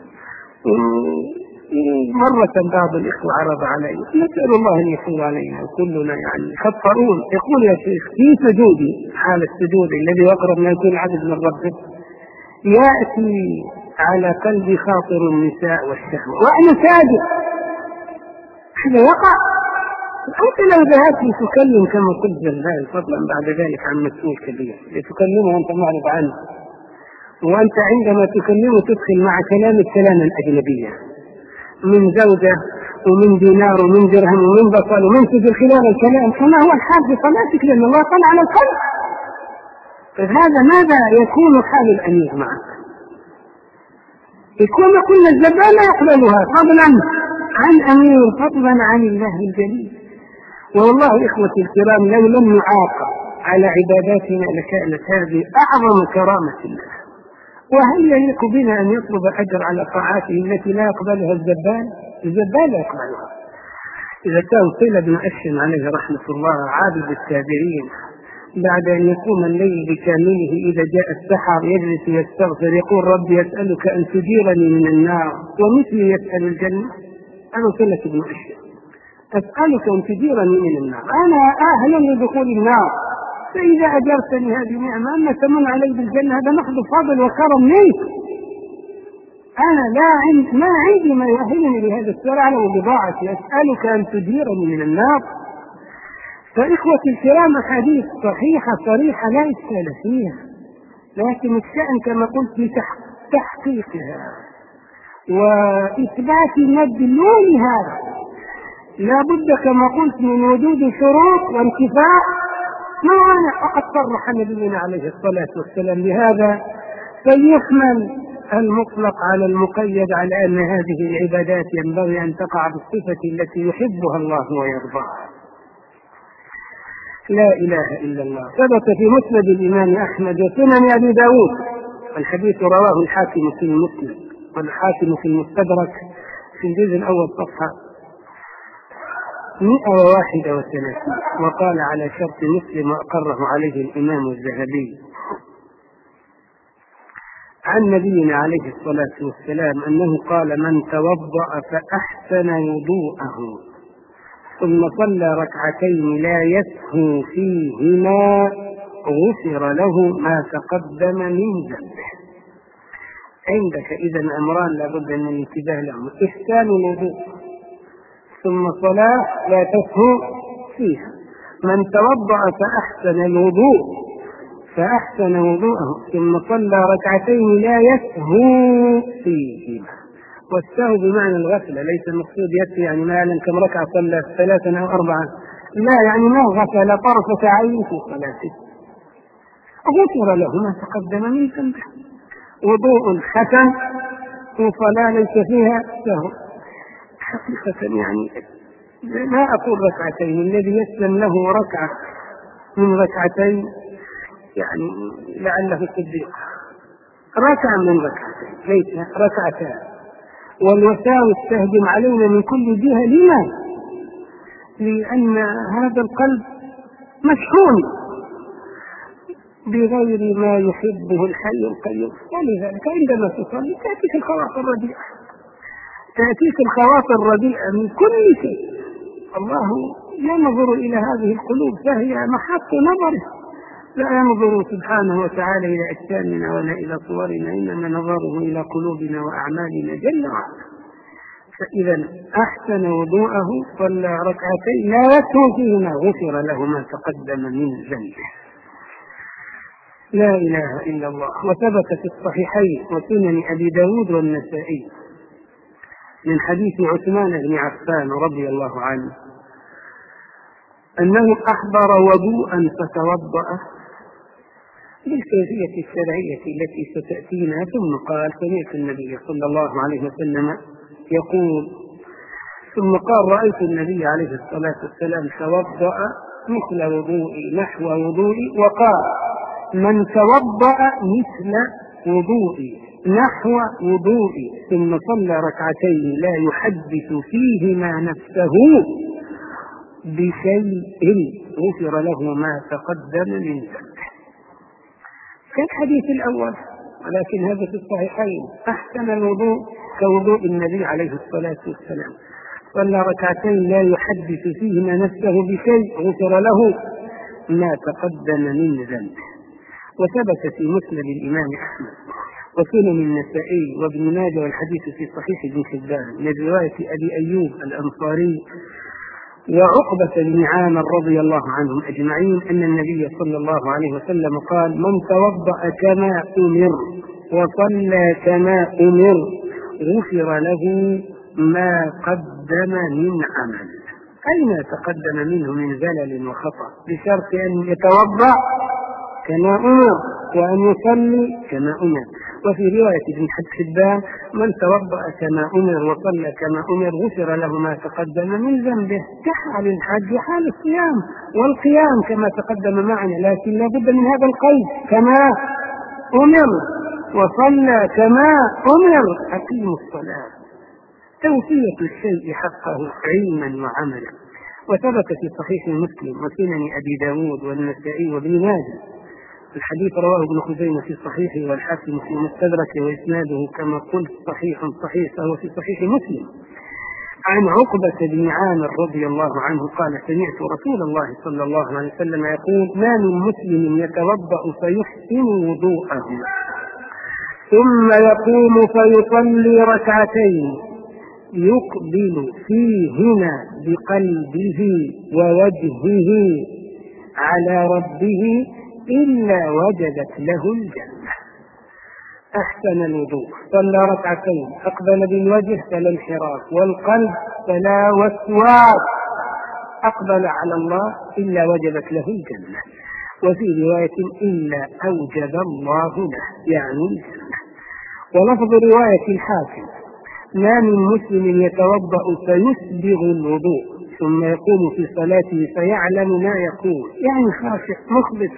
مرة بعض الإخوة عرض علي، نسأل الله أن يحول علينا وكلنا يعني خطئون، يقول يا شيخ في سجودي حال السجود الذي يقرب ما يكون العبد من ربه يأتي على قلبي خاطر النساء والشهوة وأنا ساجد، هذا يقع. أنت لو ذهبت تكلم كما قلت زلزال فضلا بعد ذلك عن مسؤول كبير لتكلمه وأنت معرض عنه، وأنت عندما تكلمه تدخل مع كلامك كلاما أجنبيا من زوجة ومن دينار ومن درهم ومن بصل ومن سجل خلال الكلام كما هو الحال في صلاتك، لأن الله طلع على القلب. فهذا ماذا يكون حال الأمير معك؟ يكون كل الزبال لا يقبلها فضلا عن أمير، فضلا عن الله الجليل. والله إخوتي الكرام لو لم نعاقب على عباداتنا لكانت هذه أعظم كرامة الله. وهل يليق بنا أن يطلب أجر على طاعاته التي لا يقبلها الزبال؟ الزبال لا يقبلها. إذا كان صلة بن أشهر عليه رحمة الله عابد التابعين بعد أن يقوم الليل بكامله إذا جاء السحر يجلس يستغفر يقول ربي يسألك أن تجيرني من النار ومثلي يسأل الجنة، أنا صلة بن أشهر أسألك أن تجيرني من النار، أنا أهل لدخول النار، فإذا أجرتني هذه نعمة أما تمن علي بالجنة هذا نقض فضل وكرم منك. أنا لا عند ما عندي ما يؤهلني لهذا السؤال على بضاعتي، أسألك أن تجيرني من النار. فإخوتي الكرام أحاديث صحيحة صريحة لا إشكال فيها، لكن الشأن كما قلت في تحقيقها وإثبات مدلولها لا بد كما قلت من وجود شروط وانتفاع معنا. فقد صرح نبينا عليه الصلاة والسلام بهذا، فليحمل المطلق على المقيد على أن هذه العبادات ينبغي أن تقع بالصفة التي يحبها الله ويرضاها. لا إله إلا الله. ثبت في مسند الإمام أحمد وسنن أبي داود، الحديث رواه الحاكم في المسند والحاكم في المستدرك في الجزء الأول صفحة مئة وواحد وثلاثين، وقال على شرط مسلم وأقره عليه الإمام الذهبي عن نبينا عليه الصلاة والسلام أنه قال من توضأ فأحسن وضوءه ثم صلى ركعتين لا يسهو فيهما غفر له ما تقدم من ذنبه. عندك إذن أمران لابد من الانتباه لهم: إحسان الوضوء ثم صلاة لا تسهو فيها. من توضأ فأحسن الوضوء فأحسن وضوءه ثم صلى ركعتين لا يسهو فيهما. والسهو بمعنى الغفلة، ليس المقصود يسهو يعني ما يعلم كم ركعة صلى ثلاثة أو أربعة، لا، يعني ما غفل طرفة عين في صلاته، غفر له ما تقدم من ذنبه. وضوء حسن وصلاة ليس فيها سهو. حقيقة يعني لا أقول ركعتين، الذي يسلم له ركعة من ركعتين يعني لعله صديق، ركعة من ركعتين ليس ركعتان، والوساوس تهجم علينا من كل جهة. لما؟ لأن هذا القلب مشحون بغير ما يحبه الحي القيوم، ولذلك عندما تصلي تأتيك الخواطر الرديئة، تأتيك الخواطر الرديئة من كل شيء. الله ينظر إلى هذه القلوب فهي محط نظره، لا ينظر سبحانه وتعالى إلى أجسامنا ولا إلى صورنا، إنما نظره إلى قلوبنا وأعمالنا جل وعلا. فإذا أحسن وضوءه صلى ركعتين لا يكتم فيهما غفر له ما تقدم من ذنبه. لا إله إلا الله. وثبت في الصحيحين وسنن أبي داود والنسائي من حديث عثمان بن عفان رضي الله عنه أنه أحضر وضوءا فتوضأ بالكيفية الشرعية التي ستأتينا، ثم قال: سمعت النبي صلى الله عليه وسلم يقول. ثم قال: رأيت النبي عليه الصلاة والسلام توضأ مثل وضوئي نحو وضوئي، وقال: من توضأ مثل وضوئي نحو وضوئي ثم صلى ركعتين لا يحدث فيهما نفسه بشيء غفر له ما تقدم من ذنبه. كالحديث الأول، ولكن هذا في الصحيحين. أحسن الوضوء كوضوء النبي عليه الصلاة والسلام، صلى ركعتين لا يحدث فيهما نفسه بشيء غفر له ما تقدم من ذنبه. وثبت في مسند الإمام أحمد وسنن النسائي وابن ماجه والحديث في صحيح ابن حبان من رواية أبي أيوب الأنصاري وعقبة بن عامر رضي الله عنهم أجمعين أن النبي صلى الله عليه وسلم قال: من توضأ كما أمر وصلى كما أمر غفر له ما قدم من عمل، أي ما تقدم منه من زلل وخطأ، بشرط أن يتوضأ كما أمر وأن يصلي كما أمر. وفي رواية ابن حبان: من توضأ كما أمر وصلى كما أمر غفر له ما تقدم من ذنبه، كحال الحج حال الصيام والقيام كما تقدم معنا، لكن لا بد من هذا القيد: كما أمر وصلى كما أمر. أقيموا الصلاة، توفية الشيء حقه علما وعملا. وثبت في صحيح مسلم وسنن أبي داود والنسائي وابن ماجه الحديث رواه ابن خزيمة في صحيحه والحاكم في مستدرك وإسناده كما قلت صحيح صحيح، فهو في صحيح مسلم عن عقبة بن عامر رضي الله عنه قال: سمعت رسول الله صلى الله عليه وسلم يقول: ما من مسلم يتوضأ فيحسن وضوءه ثم يقوم فيصلي ركعتين يقبل فيهما بقلبه ووجهه على ربه إلا وجدت له الجنة. أحسن الوضوء، صلى ركعتين، أقبل بالوجه فلا انحراف، والقلب فلا وسواس، أقبل على الله إلا وجبت له الجنة. وفي رواية: إلا أوجب الله له، يعني الجنة. ولفظ رواية الحاكم: ما من مسلم يتوضأ فيسبغ الوضوء ثم يقوم في صلاته فيعلم ما يقول، يعني خاشع مخبت،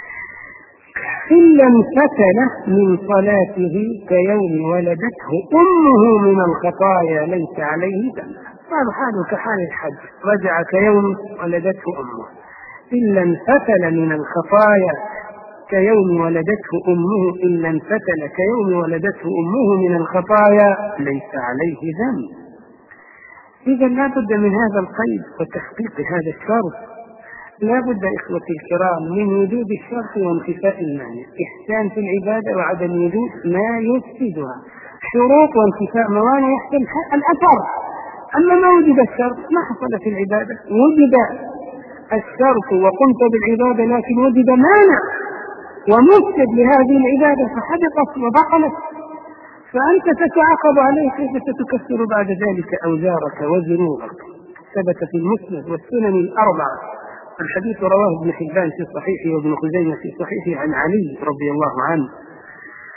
إلا انفتل من صلاته كيوم ولدته أمه من الخطايا ليس عليه ذنب. هذا حاله كحال الحج، رجع كيوم ولدته أمه. إلا انفتل من الخطايا كيوم ولدته أمه إلا انفتل كيوم ولدته أمه من الخطايا ليس عليه ذنب. إذا لا بد من هذا القيد وتحقيق هذا الشرط. لا بد إخوتي الكرام من وجود الشرط وانتفاء المانع، إحسان في العبادة وعدم وجود ما يفسدها، شروط وانتفاء موانع يحصل الأثر. أما ما وجد الشرط ما حصل في العبادة. وجد الشرط وقمت بالعبادة لكن وجد مانع ومفسد لهذه العبادة فحدثت وبطلت، فأنت تتعاقب عليه كيف ستكفر بعد ذلك أوزارك وذنوبك. ثبت في المسند والسنن الأربعة الحديث رواه ابن حبان في صحيحه وابن خزيمة في صحيحه عن علي رضي الله عنه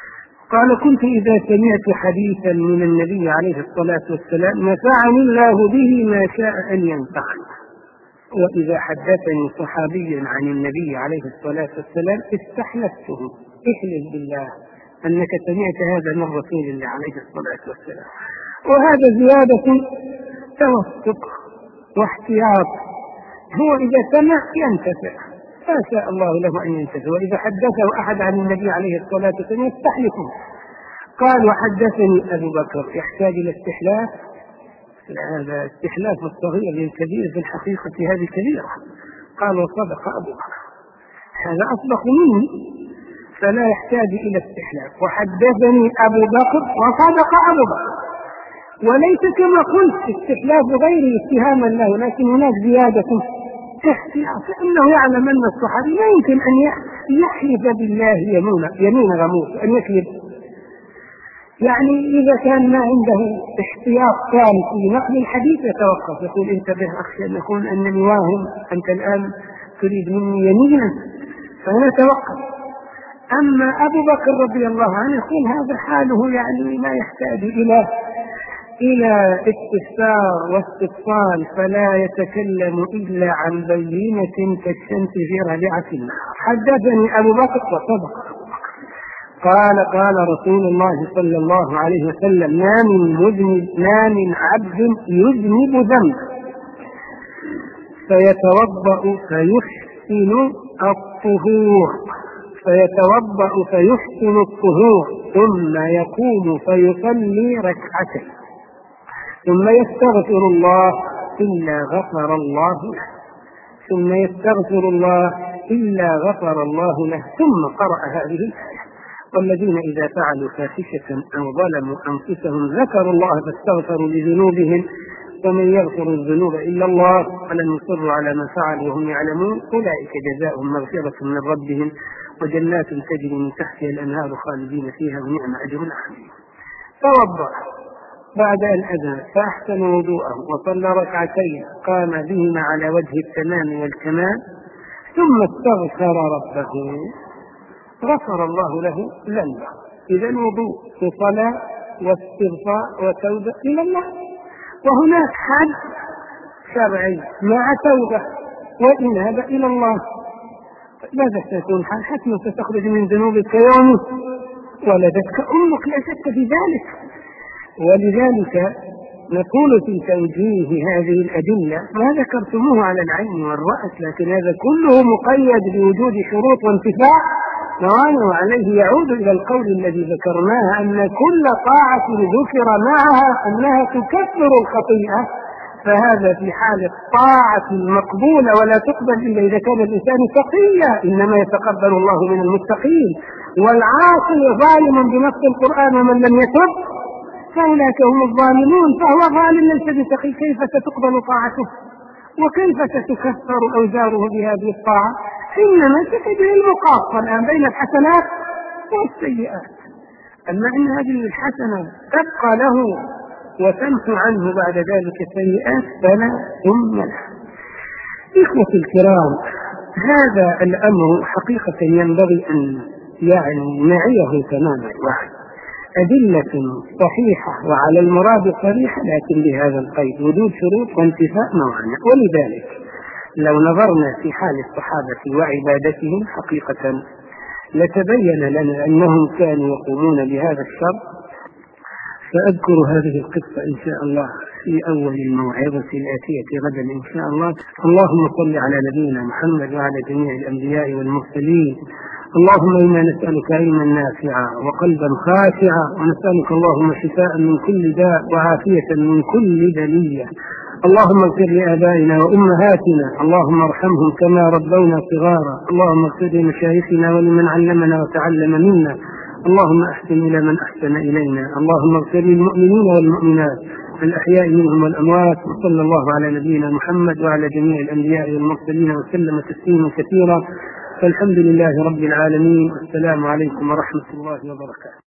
قال كنت إذا سمعت حديثا من النبي عليه الصلاة والسلام نفعني الله به ما شاء أن ينفعني، وإذا حدثني صحابي عن النبي عليه الصلاة والسلام استحلفته، احلف بالله أنك سمعت هذا من رسول الله عليه الصلاة والسلام. وهذا زيادة توثق واحتياط، هو إذا سمع ينتفع ما شاء الله له أن ينتفع، وإذا حدثه أحد عن النبي عليه الصلاة والسلام يستحلفه. قال وحدثني أبو بكر، يحتاج إلى استحلاف؟ هذا استحلاف الصغير للكبير، في الحقيقة هذه كبيرة. قال وصدق أبو بكر، هذا أصدق مني فلا يحتاج إلى استحلاف. وحدثني أبو بكر وصدق أبو بكر، وليس كما قلت استحلاف غير اتهاما له، لكن هناك زيادة احتياط، لأنه يعلم أن الصحابي لا يمكن أن يحلف بالله يمين غموس، أن يكذب. يعني إذا كان ما عنده احتياط ثاني في نقل الحديث يتوقف، يقول انتبه أخشى أن يكون أنني واهم، أنت الآن تريد مني يمينا، فهنا توقف. أما أبو بكر رضي الله عنه يقول هذا حاله، يعني لا يحتاج إلى إلى استفسار واستفصال، فلا يتكلم إلا عن بينة كالشمس في رابعة النهار. حدثني أبو بكر وصدق. قال قال رسول الله صلى الله عليه وسلم ما من مذنب ما من عبد يذنب ذنب فيتوضأ فيحسن الطهور فيتوضأ فيحسن الطهور ثم يقوم فيصلي ركعتين ثم يستغفر الله إلا غفر الله له ثم يستغفر الله إلا غفر الله له ثم قرأ هذه الآية والذين إذا فعلوا فاحشة أو ظلموا أنفسهم ذكروا الله فاستغفروا لذنوبهم ومن يغفر الذنوب إلا الله ولم يصروا على ما فعلوا وهم يعلمون أولئك جزاؤهم مغفرة من ربهم وجنات تجري من تحتها الأنهار خالدين فيها ونعم أجر العاملين. توضأ بعد أن أذن فأحسن وضوءه وصلى ركعتين قام بهما على وجه التمام والكمال ثم استغفر ربه غفر الله له ذنبه. إذا الوضوء وصلاة واستغفار وتوبة إلى الله، وهناك حد شرعي مع توبة وإنابة إلى الله. ماذا سيكون حال؟ حتما ستخرج من ذنوبك يوم ولدتك أمك، لا شك في ذلك. ولذلك نقول في توجيه هذه الأدلة ما ذكرتموه على العين والرأس، لكن هذا كله مقيد بوجود شروط وانتفاع موانع، وعليه يعود إلى القول الذي ذكرناه أن كل طاعة ذكر معها أنها تكفر الخطيئة، فهذا في حال الطاعة المقبولة ولا تقبل إلا إذا كان الإنسان تقيا، إنما يتقبل الله من المتقين. والعاصي ظالم بنص القرآن ومن لم يتب فأولئك هم الظالمون، فهو ظالم ليس بتقي، كيف ستقبل طاعته وكيف ستكفر أوزاره بهذه الطاعة؟ إنما ستجري المقاطعة الآن بين الحسنات والسيئات. أما إن هذه الحسنة تبقى له وتمحو عنه بعد ذلك السيئات فلا ثم له. إخوتي الكرام، هذا الأمر حقيقة ينبغي أن يعني نعيه تمام الوعي. أدلة صحيحة وعلى المراد صريحة، لكن بهذا القيد وجود شروط وانتفاء موانع. ولذلك لو نظرنا في حال الصحابة وعبادتهم حقيقة لتبين لنا أنهم كانوا يقومون بهذا الشرط. سأذكر هذه القصة إن شاء الله في أول الموعظة الآتية غدا إن شاء الله. اللهم صل على نبينا محمد وعلى جميع الأنبياء والمرسلين. اللهم إنا نسألك علما نافعا وقلبا خاشعا، ونسألك اللهم شفاء من كل داء وعافية من كل بلية. اللهم اغفر لآبائنا وأمهاتنا، اللهم ارحمهم كما ربونا صغارا. اللهم اغفر لمشايخنا ولمن علمنا وتعلم منا. اللهم أحسن إلى من أحسن إلينا. اللهم اغفر للمؤمنين والمؤمنات الأحياء منهم والأموات. وصلى الله على نبينا محمد وعلى جميع الأنبياء والمرسلين وسلم تسليما كثيرا. فالحمد لله رب العالمين، والسلام عليكم ورحمة الله وبركاته.